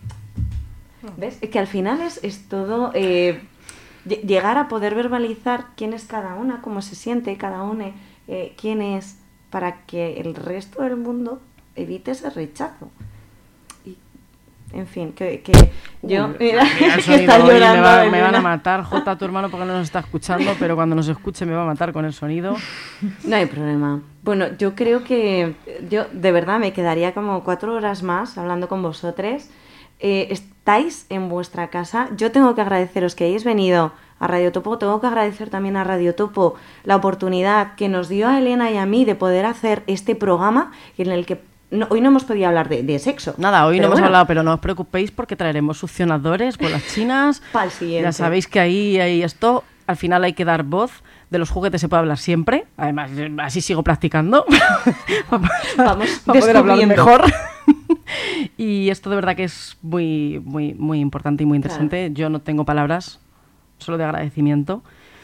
¿ves? Que al final es todo llegar a poder verbalizar quién es cada una, cómo se siente cada una, quién es, para que el resto del mundo evite ese rechazo. Y, en fin, que yo... Mira, Mira el que está sonido, oye, llorando. me van a Elena. matar, Jota, tu hermano, porque no nos está escuchando, pero cuando nos escuche me va a matar con el sonido. No hay problema. Bueno, yo creo que yo de verdad me quedaría como 4 horas más hablando con vosotros. Estáis en vuestra casa. Yo tengo que agradeceros que hayáis venido a Radio Topo. Tengo que agradecer también a Radio Topo la oportunidad que nos dio a Elena y a mí de poder hacer este programa en el que hoy no hemos podido hablar de sexo. Nada, hoy Pero no hemos bueno, hablado, pero no os preocupéis porque traeremos succionadores, bolas chinas. Pa'l siguiente. Ya sabéis que ahí esto, al final hay que dar voz. De los juguetes se puede hablar siempre. Además, así sigo practicando. Vamos para poder hablar descubriendo. mejor. Y esto de verdad que es muy, muy, muy importante y muy interesante. Yo no tengo palabras, solo de agradecimiento.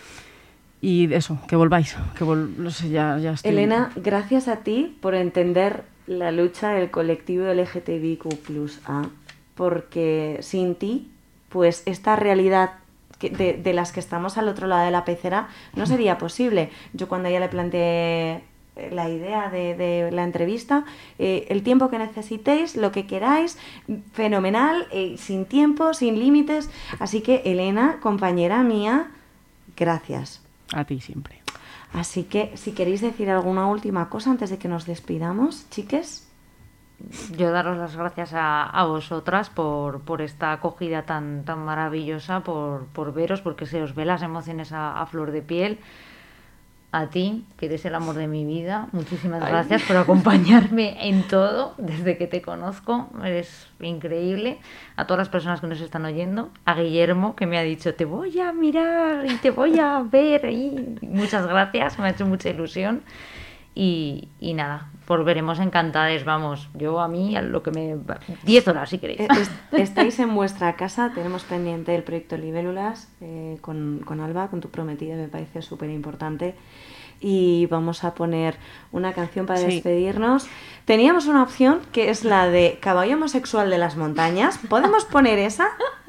Y eso, que volváis. No sé, ya estoy... Elena, gracias a ti por entender la lucha del colectivo LGTBIQ+A, porque sin ti, pues esta realidad de las que estamos al otro lado de la pecera no sería posible. Yo cuando ya le planteé la idea de la entrevista, el tiempo que necesitéis, lo que queráis, fenomenal, sin tiempo, sin límites. Así que, Elena, compañera mía, gracias. A ti siempre. Así que, si queréis decir alguna última cosa antes de que nos despidamos, chiques. Yo daros las gracias a vosotras por esta acogida tan maravillosa, por veros, porque se os ve las emociones a flor de piel. A ti, que eres el amor de mi vida, muchísimas gracias por acompañarme en todo, desde que te conozco, eres increíble. A todas las personas que nos están oyendo, a Guillermo, que me ha dicho, te voy a mirar y te voy a ver, y muchas gracias, me ha hecho mucha ilusión. Y nada, volveremos encantadas, vamos, yo a mí, a lo que me... 10 horas, si queréis. Estáis en vuestra casa, tenemos pendiente el proyecto Libélulas con Alba, con tu prometida, me parece súper importante. Y vamos a poner una canción para despedirnos. Teníamos una opción que es la de Caballo Homosexual de las Montañas. ¿Podemos poner esa?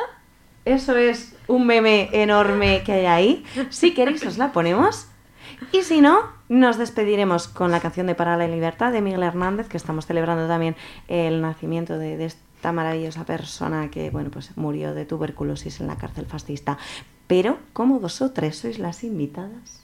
Eso es un meme enorme que hay ahí. Si queréis os la ponemos. Y si no, nos despediremos con la canción de Para la Libertad de Miguel Hernández, que estamos celebrando también el nacimiento de esta maravillosa persona que, bueno, pues murió de tuberculosis en la cárcel fascista. Pero, como vosotros sois las invitadas,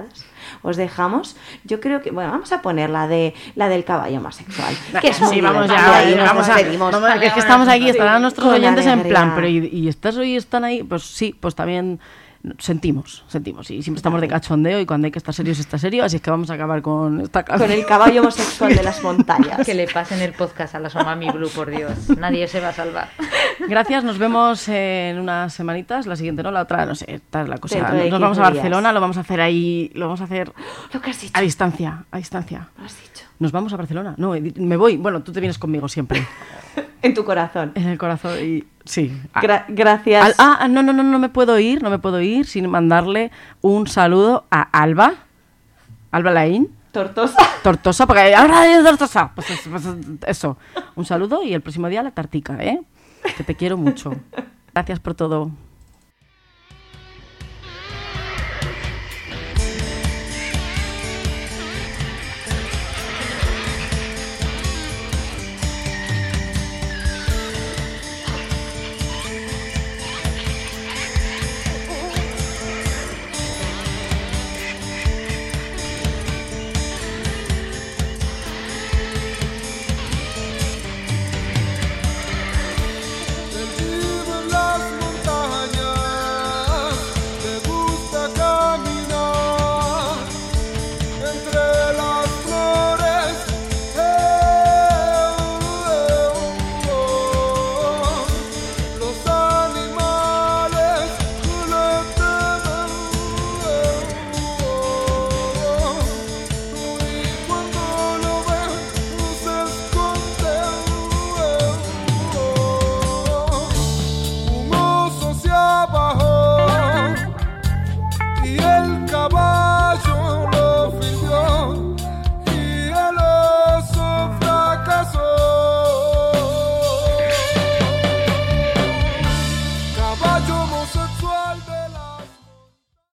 os dejamos. Yo creo que, bueno, vamos a poner la del caballo homosexual, que es muy Sí, vamos divertido. ya, Ahí nos vamos despedimos. que es que estamos aquí, estarán nuestros Con oyentes en alegría. plan, pero ¿y estás hoy están ahí? Pues sí, pues también sentimos, y siempre estamos de cachondeo y cuando hay que estar serio se está serio, así es que vamos a acabar con esta canción. Con el caballo homosexual de las montañas. Que le pasen el podcast a la Somami Blue, por Dios. Nadie se va a salvar. Gracias, nos vemos en unas semanitas, la siguiente no, la otra, no sé, esta es la cosa. Dentro de Nos vamos a 15 días. Barcelona, lo vamos a hacer ahí, lo vamos a hacer Lo que has dicho. a distancia, a distancia. Lo has dicho. Nos vamos a Barcelona. No, me voy. Bueno, tú te vienes conmigo siempre. En tu corazón. En el corazón y sí. Gracias. No me puedo ir sin mandarle un saludo a Alba Laín. Tortosa, porque ahora es Tortosa. Pues eso. Un saludo y el próximo día la tartica, ¿eh? Que te quiero mucho. Gracias por todo.